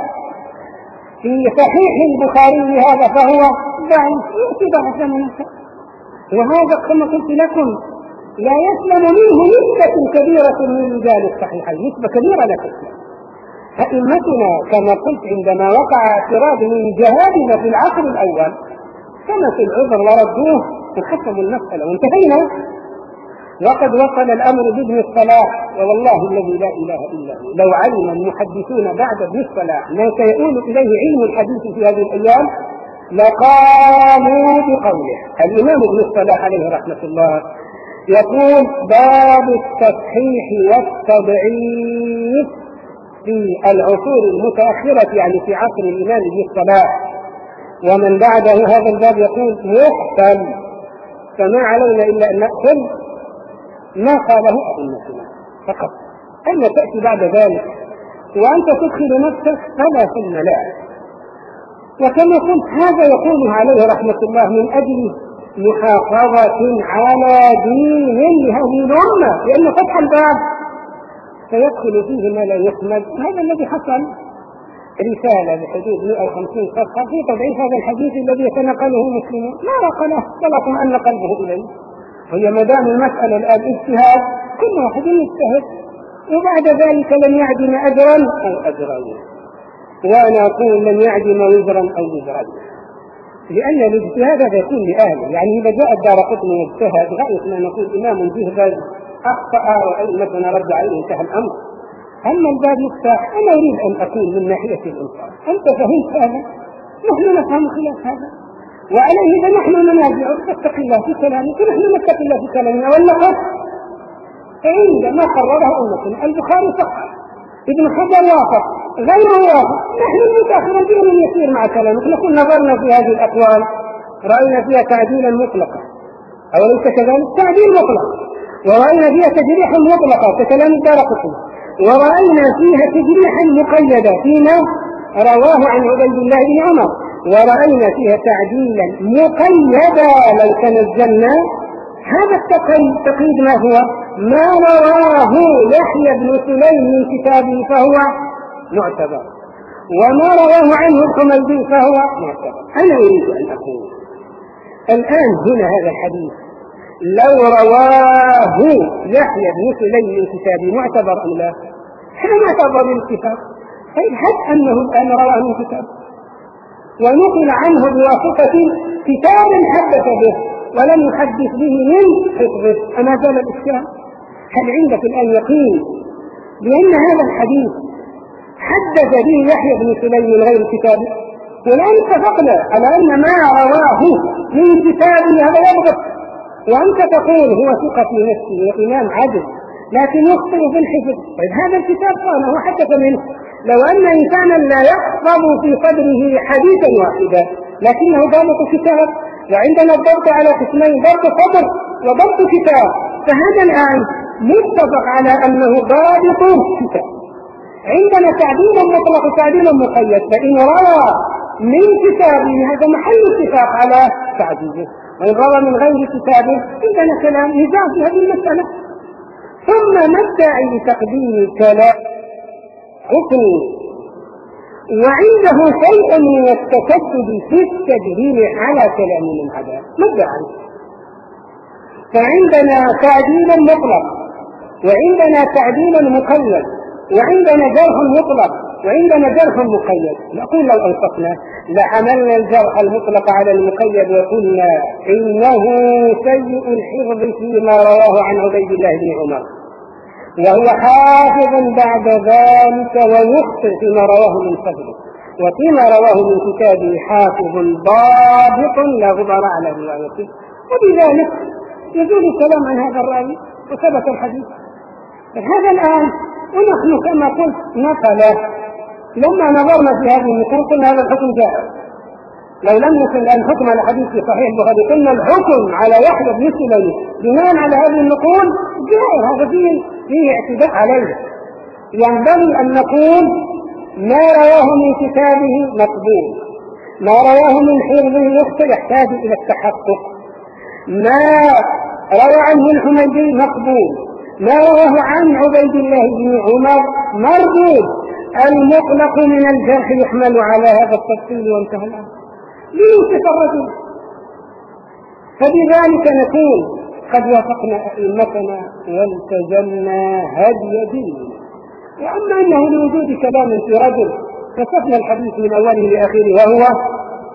Speaker 1: في صحيح البخاري هذا فهو ضعيف يأتي ضعفا منه. وهذا كما قلت لكم لا يسلم منه نسبة كبيرة من رجال الصحيحين، نسبة كبيرة لا تسلم. أئمتنا كما قلت عندما وقع اعتراض من جهادنا في العصر الأول كما في العذر وردوه وحسموا المسألة وانتهينا. وقد وصل الأمر بابن الصلاح، والله الذي لا إله إلا هو لو علم المحدثون بعد ابن الصلاح ما سيؤول إليه علم الحديث في هذه الأيام لقاموا بقوله. الإمام ابن الصلاح عليه رحمة الله يقول: باب التصحيح والتضعيف في العصور المتأخرة، يعني في عصر الإمام ابن الصلاح ومن بعده. هذا الباب يقول محكم، فما علينا إلا أن نأخذ ما قاله أئمتنا فقط. أما تأتي بعد ذلك وأنت تدخل نفسك فلا ثم لا. وكما قلت هذا يقوله عليه رحمة الله من أجل محافظة على دين لهذه الأمة، لأن فتح الباب سيدخل فيه ما لا يحمد. هذا الذي حصل رسالة بحدود مئة وخمسين صفحة في تضعيف هذا الحديث الذي يتنقله مسلمون، ما نقله ولا اطمأن قلبه إليه. هي ما دام المسألة الآن اجتهاد، كل واحد يجتهد، وبعد ذلك لن يعدم أجرا أو أجرين، وأنا أقول لن يعدم وزرا أو وزرين، لأن الاجتهاد هذا يكون لأهله. يعني إذا جاء الدارقطني واجتهد غاية ما نقول إمام جهبذ أخطأ وأئمتنا رد عليه انتهى الأمر. أما الباب مفتاح، أنا أريد أن أكون من ناحية الإنسان. أنت فهمت هذا، نحن نفهم خلاف هذا، وعليه فنحن ننازع. نتق الله في كلامك، نحن نتق الله في كلامنا والنقص عندما قرره أمتنا. البخاري صح، ابن حجر وافق، غيره وافق، نحن المتأخر الدين يسير مع كلامك. نقول نظرنا في هذه الأقوال رأينا فيها تعديلا مطلقا، أو ليس كذلك؟ تعديل مطلق. ورأينا فيها تجريحا مطلقا ككلام الدارقطني، ورأينا فيها تجريحا مقيدا فيما رواه عن عبيد الله بن عمر، ورأينا فيها تعديلا مقيدا لو تنزلنا. هذا التقييد ما هو؟ ما رواه يحيى بن سليم من كتابه فهو معتبر، وما رواه عنه الحميدي فهو معتبر. أنا أريد أن أقول الآن هنا هذا الحديث لو رواه يحيى بن سليم من كتابه معتبر أم لا؟ احنا معتبر بالكتاب. طيب هل أنه الآن رواه من كتاب ونقل عنه بواسطة كتاب حدث به ولم يحدث به من حفظه، أما زال الإشكال؟ هل عندك الآن يقين بأن هذا الحديث حدث به يحيى بن سليم من غير كتابه؟ والآن اتفقنا على أن ما رواه من كتابه هذا يضبط، وأنت تقول هو ثقة في نفسه وإمام عدل لكن يخطئ في الحفظ. طيب هذا الكتاب قال هو حدث منه. لو أن إنسانا لا يحفظ في صدره حديثا واحدا لكنه ضابط كتاب، وعندنا الضبط على قسمين، ضبط صدر وضبط كتاب، فهذا الآن متفق على أنه ضابط كتاب. عندنا تعديل مطلق وتعديل مقيد، فإن روى من كتابه هذا محل اتفاق على تعديله، وإن روى من غير كتابه عندنا كلام نزاع في هذه المسألة. ثم ندعي لتقديم كلام حكمي وعنده شيء من التكتب في التدليل على كلام من عداه، ندعي. فعندنا تعديل مطلق، وعندنا تعديل مقيد، وعندنا جرح مطلق، وعندنا جرح مقيد. نقول لو أنصفنا لحملنا الجرح المطلق على المقيد وقلنا إنه سيء الحفظ فيما رواه عن عبيد الله بن عمر، وهو حافظ بعد ذلك ويخطئ فيما رواه من فضله، وفيما رواه من كتابه حافظ ضابط لا غبار على روايته، وبذلك يزول الكلام عن هذا الرأي وثبت الحديث. هذا الآن ونحن كما قلت نقله، لما نظرنا في هذه النصوص قلنا هذا الحكم جائز. لو لم نكن الآن حكم على حديث في صحيح البخاري قلنا الحكم على يحيى بن سليم بناء على هذه النقول جائز، هذا فيه فيه اعتداء عليه. ينبغي أن نقول ما رواه من كتابه مقبول، ما رواه من حفظه يخطئ يحتاج إلى التحقق، ما روى عنه الحميدي مقبول، ما رواه عن عبيد الله بن عمر مردود. المطلق من الجرح يحمل على هذا التفصيل وانتهى الأمر. ليوصف الرجل، فبذلك نكون قد وافقنا أئمتنا والتزمنا هدي ديننا. وأما أنه لوجود كلام في رجل كشفنا الحديث من أوله لآخره وهو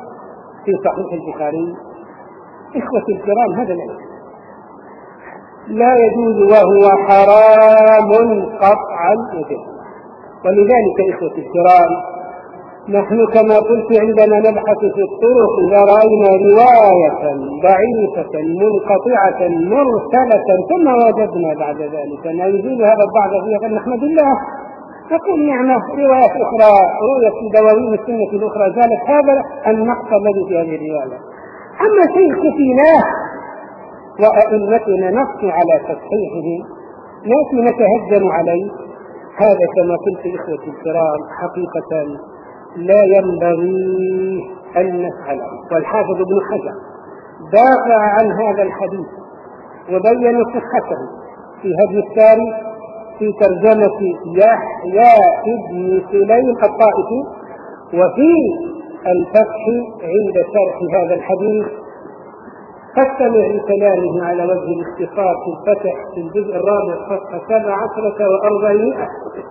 Speaker 1: في صحيح البخاري، إخوة الكرام هذا لا لا يجوز وهو حرام قطعا وجزما. ولذلك إخوة الكرام نحن كما قلت عندما نبحث في الطرق إذا رأينا رواية ضعيفة منقطعة مرسلة ثم وجدنا بعد ذلك أن يزيد هذا الضعف فيها فنحمد الله نقول نعمة. روايات أخرى رؤية في دواوين السنة الأخرى زالت هذا النقص الذي في هذه الرواية. أما شيء خفيناه وأئمتنا نص على تصحيحه ناس نتهجم عليه، هذا كما قلت إخوة الكرام حقيقة لا ينبغي أن نفعله. والحافظ ابن حجر دافع عن هذا الحديث وبين صحته في هدي الساري في ترجمة يحيى بن سليم الطائفي، وفي الفتح عند شرح هذا الحديث فاستمع لكلامه على وجه الاختصار في الفتح في الجزء الرابع صفحة سبع عشرة وأربعمائة.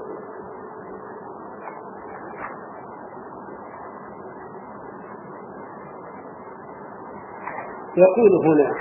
Speaker 1: يقول هنا: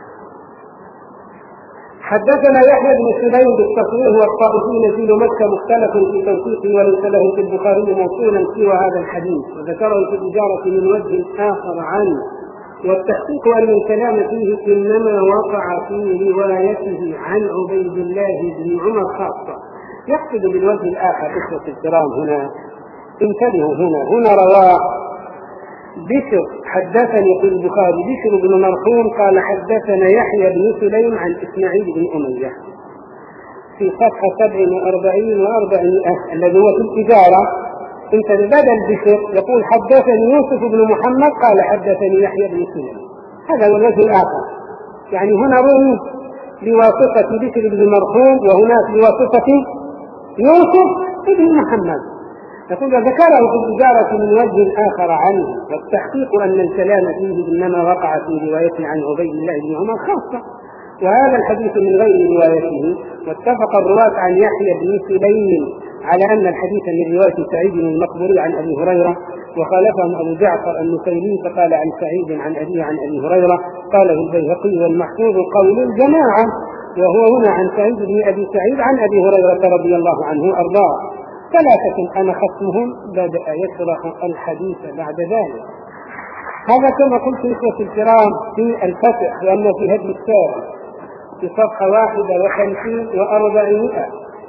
Speaker 1: حدثنا يحيى بن سليم بالتصريح والطائفي نزيل مكة مختلف في توثيقه وليس له في البخاري موصولا سوى هذا الحديث، وذكره في الإجارة من وجه آخر عنه، والتحقيق أن الكلام فيه إنما وقع في روايته عن عبيد الله بن عمر خاصة. يقصد بالوجه الآخر إخوة الكرام هنا انتبهوا هنا هنا رواه بشر حدثني في البخاري بشر بن مرحوم قال حدثنا يحيى بن سليم عن إسماعيل بن أمية في صفحة سبع وأربعين وأربعمائة الذي هو في الإجارة. انت بدل بشر يقول حدثني يوسف بن محمد قال حدثني يحيى بن سليم، هذا هو الوجه الآخر. يعني هنا روي بواسطة بشر بن مرحوم وهناك بواسطة يوسف بن محمد. يقول ذكره في الإجارة من وجه آخر عنه، والتحقيق أن الكلام فيه إنما وقع في روايته عن عبيد الله بن عمر خاصة، وهذا الحديث من غير روايته. واتفق الرواة عن يحيى بن سليم على أن الحديث من رواية سعيد المقبوري عن أبي هريرة، وخالفهم أبو جعفر النسيلي فقال عن سعيد عن أبيه عن أبي هريرة. قاله البيهقي والمحفوظ قول الجماعة، وهو هنا عن سعيد بن أبي سعيد عن أبي هريرة رضي الله عنه أرضاه. ثلاثة أنا خصمهم بدأ يشرح الحديث بعد ذلك. هذا كما قلت إخوة الكرام في الفتح، وأنه في هدي الساري في صفحة واحدة وخمسين وأربعمائة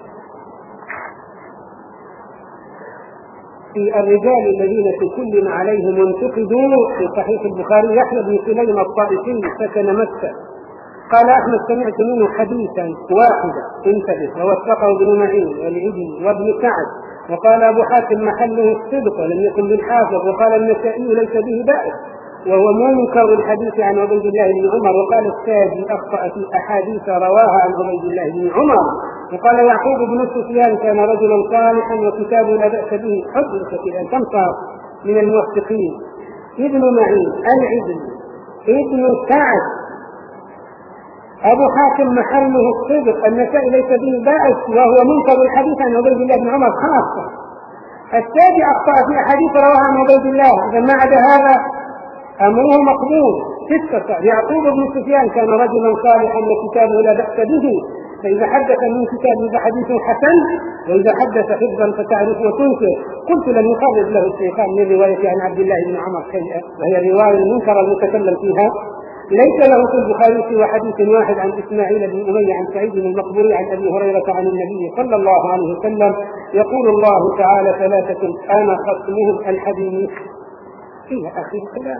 Speaker 1: في الرجال الذين تكلم عليهم وانتقدوا في صحيح البخاري يحيى بن سليم الطائفي سكن مكة. قال أحمد سمعت منه حديثا واحدا انتبه، ووثقه ابن معين والعدي وابن سعد، وقال أبو حاتم محله الصدق ولم يكن بالحافظ، وقال النسائي ليس به بأس وهو منكر الحديث عن عبيد الله بن عمر، وقال السادي أخطأ في أحاديث رواها عن عبيد الله بن عمر، وقال يعقوب بن سفيان كان رجلا صالحا وكتابه لا بأس به حجة إلى تمطر من الموثقين. ابن معين العدي ابن سعد أبو حاتم محله الصدق النسائي ليس به بأس وهو منكر الحديث عن عبيد الله بن عمر خاصة. السادي أخطأ في أحاديث رواها عن عبيد الله، إذا ما عدا هذا أمره مقبول. ستة يعقوب بن سفيان كان رجلا صالحا وكتابه لا بأس به، فإذا حدث من كتابه فحديث حسن، وإذا حدث حفظا فتعرف وتنكر. قلت لم يخرج له الشيخان من رواية عن عبد الله بن عمر شيئا، وهي الرواية المنكرة المتكلم فيها. ليس له في البخاري سوى حديث واحد عن إسماعيل بن أمية عن سعيد المقبوري عن أبي هريرة عن النبي صلى الله عليه وسلم يقول الله تعالى ثلاثة أنا خصمهم الحديث إلى آخر الكلام.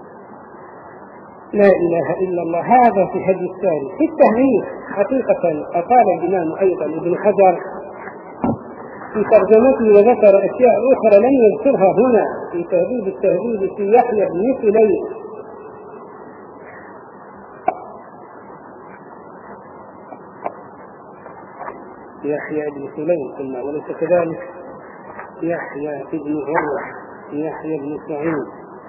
Speaker 1: لا إله إلا الله. هذا في هدي الساري. في التهذيب حقيقة أقال الإمام أيضا ابن حجر في ترجمته وذكر أشياء أخرى لم يذكرها هنا في تهذيب التهذيب في يحيى بن سليم. يحيى بن سليم قلنا وليس كذلك، يحيى بن عروة يحيى بن سعيد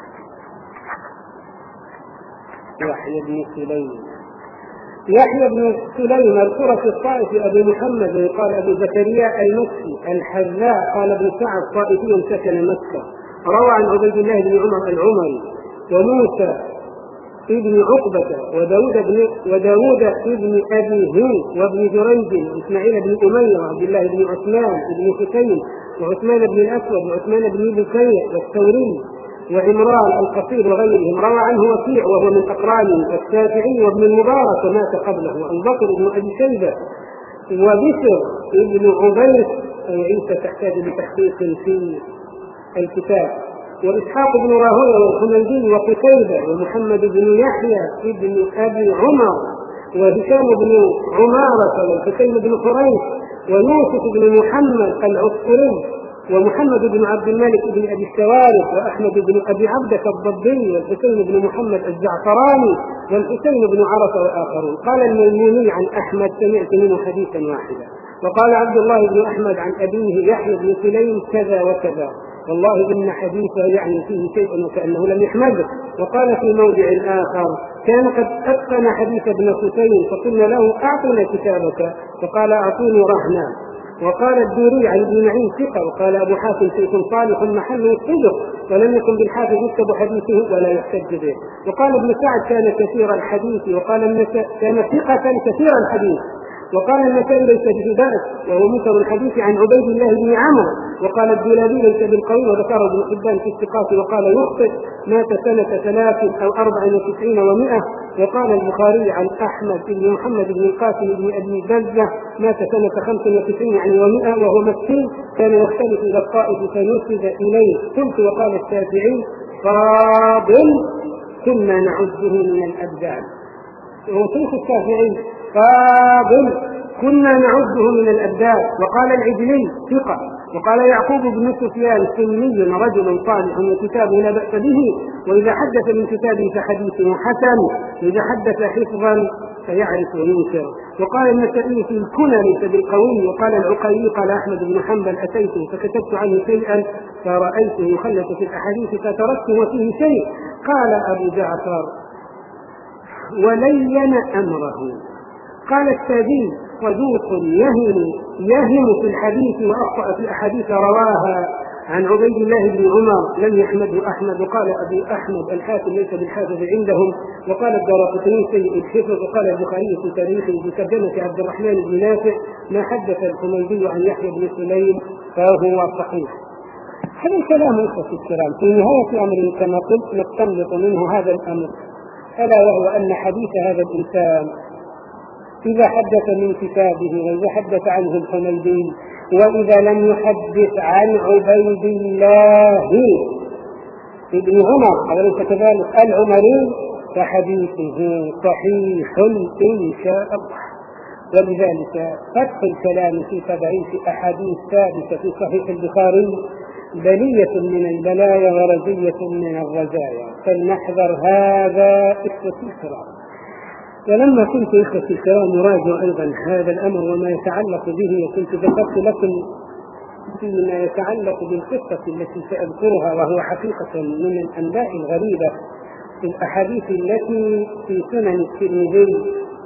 Speaker 1: يحيى بن سليم يحيى بن سليم القرشي الطائفي أبو محمد ويقال أبو زكريا المكي الحذاء قال ابن سعد طائفي سكن مكة، روى عن عبيد الله بن عمر العمري وموسى ابن عقبة وداود بن وداود ابن أبي هند وابن جريج وإسماعيل بن أمية وعبد الله بن عثمان بن حسين وعثمان بن الأسود وعثمان بن بكير والثوري وعمران القصير وغيرهم. روى عنه وكيع وهو من أقرانه والشافعي وابن المبارك ومات قبله وأبو بكر بن أبي شيبة وبشر بن عبيد وعيسى تحتاج لتحقيق في الكتاب وإسحاق بن راهويه والحميدي وقتيبة ومحمد بن يحيى ابن أبي عمر وهشام بن عمارة والحسين بن قريش ويوسف بن محمد العسكري ومحمد بن عبد الملك بن أبي الشوارب وأحمد بن أبي عبدة الضبي والحسين بن محمد الزعفراني والحسين بن عرفة وآخرون. قال الميموني عن أحمد سمعت منه حديثا واحدا. وقال عبد الله بن أحمد عن أبيه يحيى بن سليم كذا وكذا والله إن حديثه يعني فيه شيء وكأنه لم يحمده. وقال في موضع آخر كان قد أتقن حديث ابن حسين فقلنا له أعطنا كتابك فقال أعطوني رهنا. وقال الدوري عن ابن معين ثقة. وقال أبو حاتم شيخ صالح محل الصدق ولم يكن بالحافظ يكتب حديثه ولا يحتج به. وقال ابن سعد كان كثير الحديث. وقال كان ثقة كثير الحديث. وقال النسائي ليس به بأس وهو منكر الحديث عن عبيد الله بن عمرو. وقال الدولابي ليس بالقوي وذكره ابن حبان في الثقات. وقال يخطئ مات سنة ثلاث أو أربع وتسعين ومائة. وقال البخاري عن أحمد بن محمد بن القاسم بن أبي بزة مات سنة خمس وتسعين يعني ومائة وهو مسكين كان يختلف إلى الطائف فنسب إليه. قلت وقال الشافعي فاضل كنا نعده من الأبدان. وشيخ الشافعي فاضل كنا نعده من الأبدان. وقال العجلي ثقة. وقال يعقوب بن سفيان سني رجل صالح وكتابه لا بأس به وإذا حدث من كتابه فحديثه حسن وإذا حدث حفظا فيعرف وينكر. وقال النسائي في الكنى ليس بالقوي. وقال العقيلي قال أحمد بن حنبل أتيته فكتبت عنه شيئا فرأيته يخلف في الأحاديث فتركت وفيه شيء. قال أبو جعفر ولين أمره. قال السادي صدوق يهم يهم في الحديث وأخطأ في الأحاديث رواها عن عبيد الله بن عمر لم يحمده أحمد. وقال أبو أحمد الحاكم ليس بالحافظ عندهم. وقال الدارقطني سيء الحفظ. وقال البخاري في تاريخه بترجمة عبد الرحمن بن نافع ما حدث الحميدي عن يحيى بن سليم فهو صحيح. هذا الكلام أخوتي الكرام في نهاية أمر كما قلت نستنبط منه هذا الأمر ألا وهو أن حديث هذا الإنسان إذا حدث من كتابه وإذا حدث عنه الحميدي وإذا لم يحدث عن عبيد الله ابن عمر أوليس كذلك العمري فحديثه صحيح إن شاء الله. ولذلك فتح الكلام في تضعيف أحاديث ثابتة في صحيح البخاري بلية من البلايا ورزية من الرزايا فلنحذر هذا إخوتي الكرام. ولما كنت إخوتي الكرام أراجع أيضا هذا الأمر وما يتعلق به وكنت ذكرت لكم فيما يتعلق بالقصة التي سأذكرها وهو حقيقة من الأنباء الغريبة في الأحاديث التي في سنن الترمذي.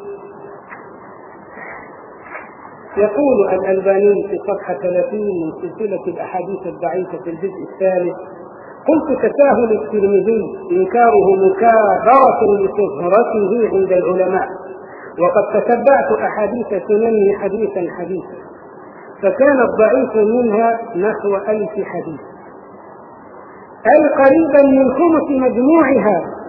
Speaker 1: يقول الألباني في صفحة ثلاثين من سلسلة الأحاديث الضعيفة في الجزء الثالث قلت تساهل الترمذي إنكاره مكابرة لشهرته عند العلماء وقد تتبعت أحاديث سننه حديثا حديثا فكان الضعيف منها نحو ألف حديث أي قريبا من خمس مجموعها